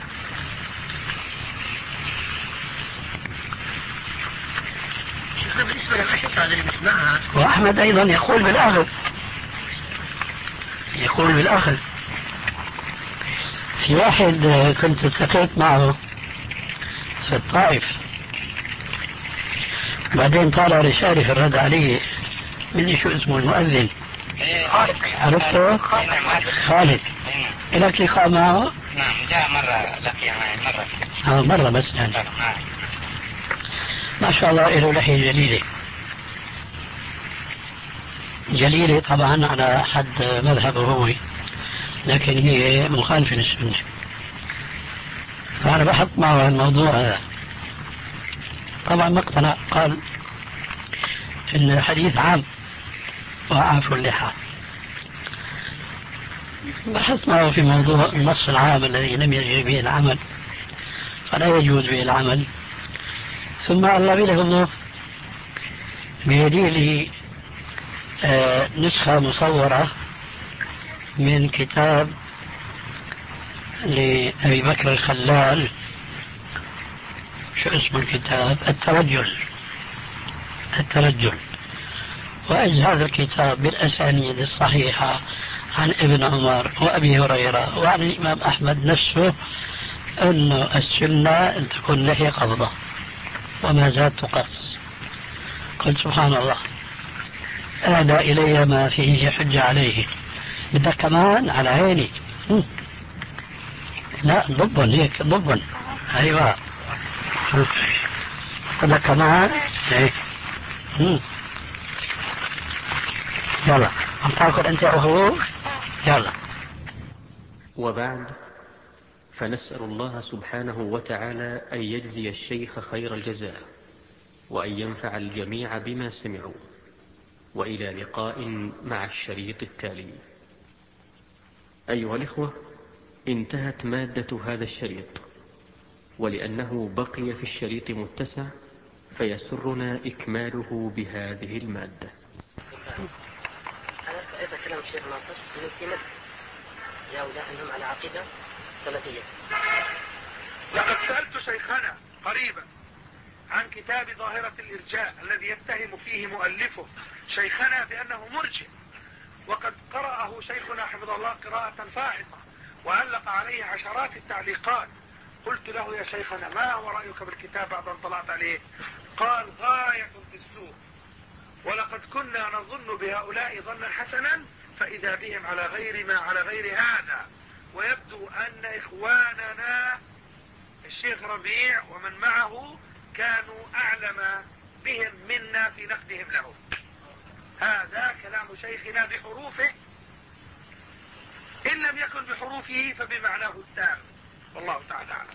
بالنسبة للأشياء هذه اللي نسمعها وأحمد أيضا يقول بالأخذ، يقول بالأخذ. في واحد كنت التقيت معه في الطائف، بعدين طالع رسالة في الرد عليه مني شو اسمه المؤذن عرفته؟ خالد لك لقاء معه؟ نعم جاء مرة لقي معي مرة آه مرة بس يعني. ما شاء الله له لحية جليلة جليلة طبعا على حد مذهبه هو، لكن هي مخالفة للسنة. فأنا بحط معه الموضوع هذا، طبعا ما اقتنع، قال إن الحديث عام وأعفوا اللحى. بحث معه في موضوع النص العام الذي لم يجري به العمل فلا يجوز به العمل، ثم الله له الله بيدي لي آه نسخة مصورة من كتاب لأبي بكر الخلال، شو اسم الكتاب؟ الترجل. الترجل وإذ هذا الكتاب بالأسانيد الصحيحة عن ابن عمر وأبي هريرة وعن الإمام أحمد نفسه أن السنة أن تكون لحية قبضة وما زاد تقص. قلت سبحان الله، أهدى إلي ما فيه حجة عليه. بدك كمان؟ على عيني. لا ضبن هيك ضبن. أيوة بدك كمان هيك. يلا عم تاكل أنت أخوك؟ يلا. وبعد، فنسأل الله سبحانه وتعالى أن يجزي الشيخ خير الجزاء وأن ينفع الجميع بما سمعوا، وإلى لقاء مع الشريط التالي. أيها الإخوة، انتهت مادة هذا الشريط، ولأنه بقي في الشريط متسع فيسرنا إكماله بهذه المادة. هذا كلام الشيخ ناصر من في مدح يهؤلاء أنهم على عقيدة سلفية. لقد سألت شيخنا قريبا عن كتاب ظاهرة الإرجاء الذي يتهم فيه مؤلفه شيخنا بأنه مرجئ، وقد قرأه شيخنا حفظه الله قراءة فاحصة وعلق عليه عشرات التعليقات. قلت له يا شيخنا ما هو رأيك بالكتاب بعد أن طلعت عليه؟ قال غاية في السوء، ولقد كنا نظن بهؤلاء ظنا حسنا فإذا بهم على غير ما على غير هذا، ويبدو أن إخواننا الشيخ ربيع ومن معه كانوا أعلم بهم منا في نقدهم له. هذا كلام شيخنا بحروفه، إن لم يكن بحروفه فبمعناه التام، والله تعالى أعلم.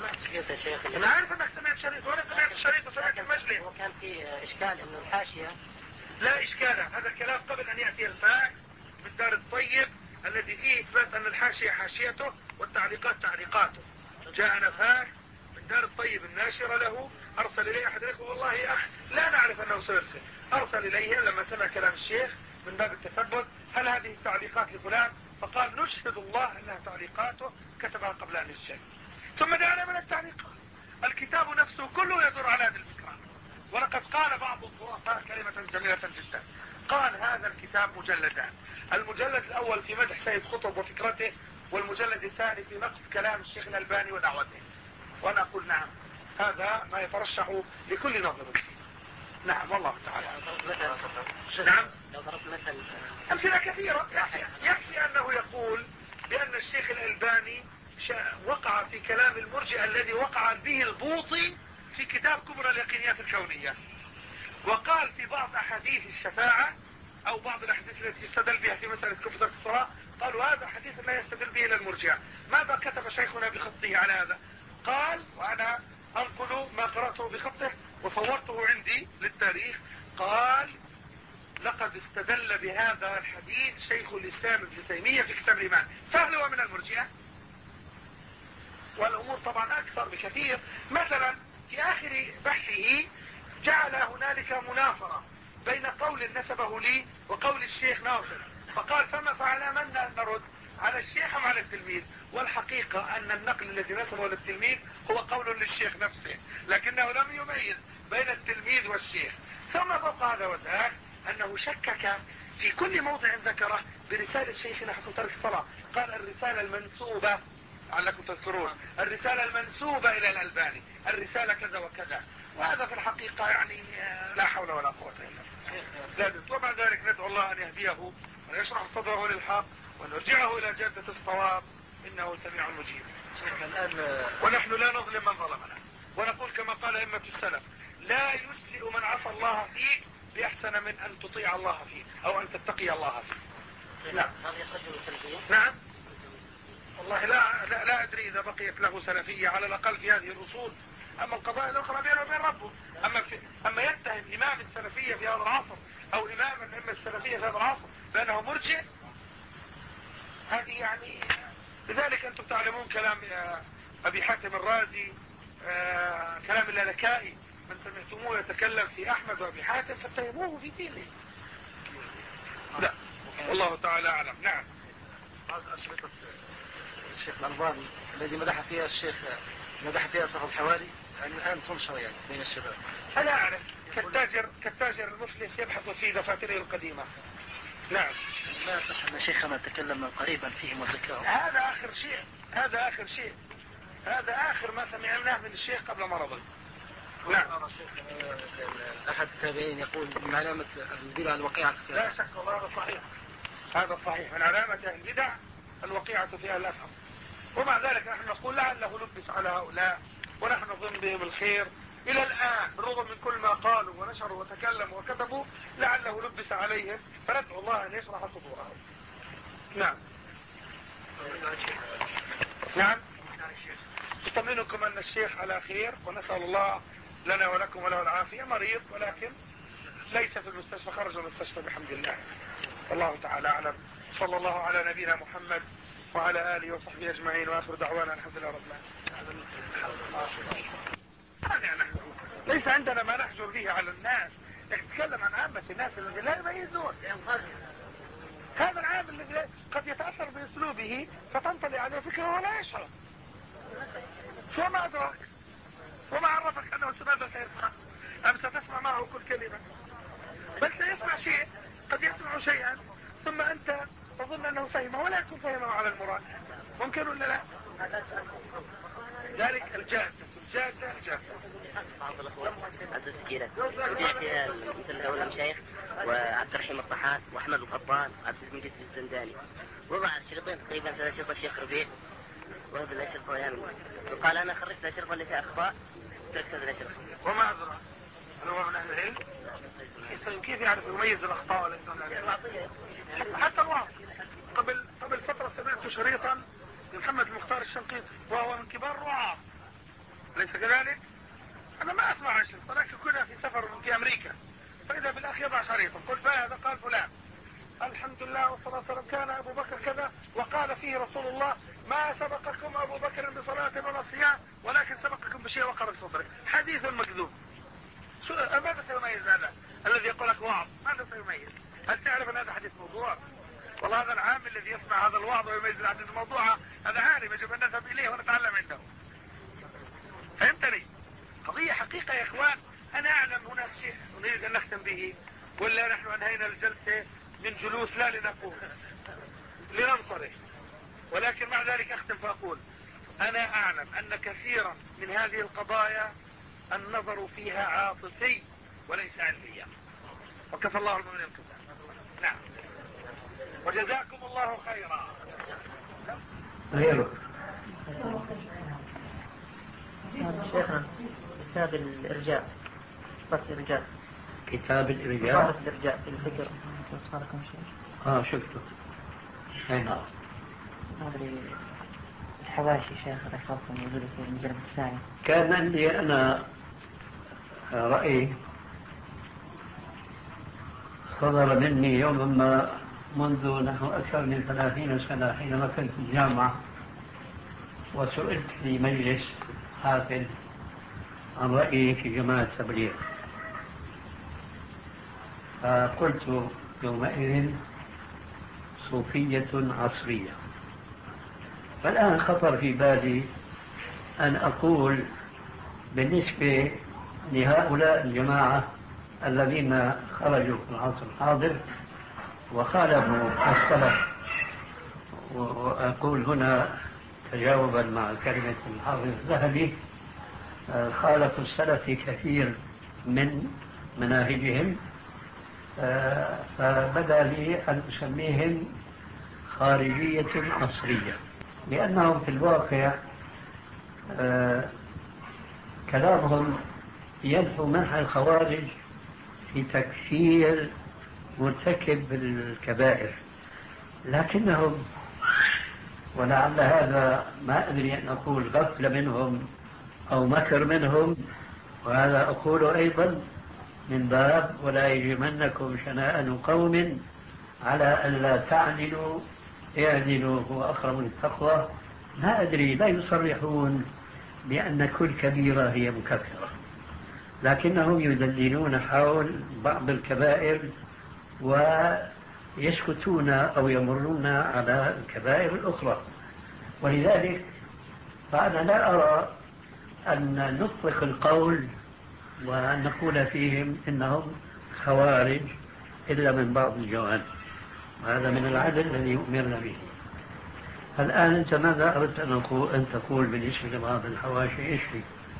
أنا عارف أنك سمعت شريط وأنا سمعت الشريط وسمعت المجلس. وكان في إشكال أنه الحاشية لا إشكال، هذا الكلام قبل أن يأتي الفاكس من دار الطيب الذي فيه إثبات أن الحاشية حاشيته والتعليقات تعليقاته. جاءنا فاكس من دار الطيب الناشرة له، أرسل إليه أحد الإخوة والله يا أخ لا نعرف أنه سيرسل، أرسل إليه لما سمع كلام الشيخ من باب التثبت هل هذه التعليقات لفلان، فقال نشهد الله أنها تعليقاته كتبها قبل أن يسجل. ثم دعنا من التعليقات. الكتاب نفسه كله يدور على هذه الفكرة، ولقد قال بعض الظرفاء كلمة جميلة جدا، قال هذا الكتاب مجلدان، المجلد الأول في مدح سيد قطب وفكرته، والمجلد الثاني في نقد كلام الشيخ الألباني ودعوته. وأنا أقول نعم، هذا ما يترشح لكل نظر. نعم والله تعالى. نعم لو ضربت مثل أمثلة كثيرة. يكفي أنه يقول بأن الشيخ الألباني وقع في كلام المرجئة الذي وقع به البوطي في كتاب كبرى اليقينيات الكونية، وقال في بعض أحاديث الشفاعة أو بعض الأحاديث التي يستدل بها في مسألة كفر الصلاة، قالوا هذا حديث لا يستدل به إلى المرجئة. ماذا كتب شيخنا بخطه على هذا؟ قال، وأنا أنقل ما قرأته بخطه وصورته عندي للتاريخ، قال لقد استدل بهذا الحديث شيخ الإسلام ابن تيمية في كتاب الإيمان، فهل هو من المرجئة؟ والأمور طبعا أكثر بكثير. مثلا في آخر بحثه جعل هنالك منافرة بين قول نسبه لي وقول الشيخ ناصر، فقال فما فعل من نرد على الشيخ أم على التلميذ؟ والحقيقة أن النقل الذي نسبه للتلميذ هو قول للشيخ نفسه، لكنه لم يميز بين التلميذ والشيخ. ثم فوق هذا وذاك أنه شكك في كل موضع ذكره برسالة شيخنا حسن تارك الصلاة، قال الرسالة المنسوبة علكم تذكرون، الرسالة المنسوبة إلى الألباني، الرسالة كذا وكذا، وهذا في الحقيقة يعني لا حول ولا قوة إلا بالله. ومع ذلك ندعو الله أن يهديه وأن يشرح صدره للحق وأن يرجعه إلى جادة الصواب، إنه سميع مجيب. الآن ونحن لا نظلم من ظلمنا، ونقول كما قال أئمة السلف: لا يجزئ من عصى الله فيك بأحسن من أن تطيع الله فيه أو أن تتقي الله فيه. نعم. نعم. والله لا, لا لا أدري إذا بقيت له سلفية على الأقل في هذه الأصول. أما القضايا الأخرى بينه وبين ربه. أما, في أما يتهم إمام السلفية في هذا العصر أو إمام الأئمة السلفية في هذا العصر بأنه مرجئ، هذه يعني. لذلك أنتم تعلمون كلام أبي حاتم الرازي، آه كلام اللالكائي، من سمعتموه يتكلم في أحمد وأبي حاتم فاتهموه في دينه. لا، والله تعالى أعلم. نعم. أشرطة الشيخ الألباني الذي مدح فيها الشيخ مدح فيها صاحب الحوالي، يعني الآن تنشر يعني بين الشباب. أنا أعرف كالتاجر كالتاجر المفلس يبحث في دفاتره القديمة. نعم. ما صح أن شيخنا تكلم قريبا فيهم وذكرهم. هذا آخر شيء هذا آخر شيء هذا آخر ما سمعناه من الشيخ قبل مرضه. نعم. أحد التابعين يقول من علامة البدع الوقيعة. لا شك والله هذا صحيح. هذا صحيح، من علامة البدع الوقيعة فيها الأثم. ومع ذلك نحن نقول لعله لبس على هؤلاء ونحن نظن بهم الخير إلى الآن، بالرغم من كل ما قالوا ونشروا وتكلموا وكتبوا، لعله لبس عليهم، فندعو الله أن يشرح صدورهم. نعم. نعم. أطمئنكم أن الشيخ على خير، ونسأل الله لنا ولكم وله العافية. مريض ولكن ليس في المستشفى، خرج من المستشفى بحمد الله. والله تعالى أعلم. صلى الله على نبينا محمد وعلى آله وصحبه أجمعين، وآخر دعوانا الحمد لله رب العالمين. ليس عندنا ما نحجر به على الناس، نتكلم عن عامة الناس الذين لا يميزون. هذا العام الذي قد يتأثر بأسلوبه فتنطلي عليه فكرة ولا يشعر. شو ما أدرك وما عرفك أنه ماذا سيسمع؟ أم ستسمع معه كل كلمة؟ بل سيسمع شيء، قد يسمع شيئا ثم أنت تظن أنه فهمه ولا يكون فهمه على المراد. ممكن ولا لا؟ ذلك الجادة الجادة الجادة. بعض الأخوة التسجيلات وجاء فيها مثل هؤلاء المشايخ وعبد الرحيم الطحان وأحمد القطان وعبد المجيد الزنداني، وضع الشريطين تقريبا ثلاث شرطة الشيخ ربيع وهذا الأشرطة يعني. وقال أنا خرجت الأشرطة اللي فيها أخطاء تركت هذه الأشرطة. وما أدرى هل هو من أهل العلم؟ كيف يعرف يميز الأخطاء ولا حتى الواقع؟ قبل قبل فترة سمعت شريطا لمحمد المختار الشنقيطي وهو من كبار الرعاة، أليس كذلك؟ أنا ما أسمع الشريط، ولكن كنا في سفر في أمريكا فإذا بالأخ يضع شريطا، قلت هذا قال فلان الحمد لله والصلاة والسلام كان أبو بكر كذا وقال فيه رسول الله ما سبقكم أبو بكر بصلاة ولا صيام ولكن سبقكم بشيء وقر في صدره. حديث مكذوب. شو ماذا سيميز هذا الذي يقول لك وعظ؟ ماذا سيميز؟ هل تعرف أن هذا حديث موضوع؟ والله هذا العام الذي يسمع هذا الوعظ ويميز الحديث الموضوع هذا عالم يجب أن نذهب إليه ونتعلم عنده. فهمتني؟ قضية حقيقة يا إخوان. أنا أعلم هناك شيء نريد أن نختم به، ولا نحن أنهينا الجلسة من جلوس لا لنقول لننصرف، ولكن مع ذلك أختم فأقول أنا أعلم أن كثيرا من هذه القضايا النظر فيها عاطفي وليس علميا، وكفى الله المؤمنين القتال. نعم. وجزاكم الله خيرا. غيره شيخنا كتاب الإرجاء صفة الإرجاء كتاب الإرجاء صفة الإرجاء في الفكر صاركم شيء اه شفته. اي نعم. هذه الحواشي شيخ ذكرتم موجودة في المجلد الثاني. كان عندي أنا رأي صدر مني يوما ما منذ نحو أكثر من ثلاثين سنة حينما كنت في الجامعة، وسئلت في مجلس حافل عن رأيي في جماعة التبليغ، فقلت يومئذ صوفية عصرية. فالآن خطر في بالي أن أقول بالنسبة لهؤلاء الجماعة الذين خرجوا في العصر الحاضر وخالفوا السلف، وأقول هنا تجاوبا مع كلمة الحافظ الذهبي خالفوا السلف في كثير من مناهجهم، فبدأ لي أن أسميهم خارجية عصرية، لأنهم في الواقع كلامهم ينحو منحى الخوارج في تكفير مرتكب الكبائر، لكنهم، ولعل هذا ما أدري أن أقول غفلة منهم أو مكر منهم، وهذا أقول أيضا من باب ولا يجرمنكم شنآن قوم على ألا تعدلوا اعدلوا هو أقرب للتقوى. ما أدري، لا يصرحون بأن كل كبيرة هي مكفرة، لكنهم يدللون حول بعض الكبائر ويسكتون أو يمرون على الكبائر الأخرى. ولذلك فأنا لا أرى أن نطلق القول وأن نقول فيهم إنهم خوارج إلا من بعض الجوانب، وهذا من العدل الذي أمرنا به. الآن أنت ماذا أردت أن تقول بالنسبة لبعض الحواشي؟ إيش فيه؟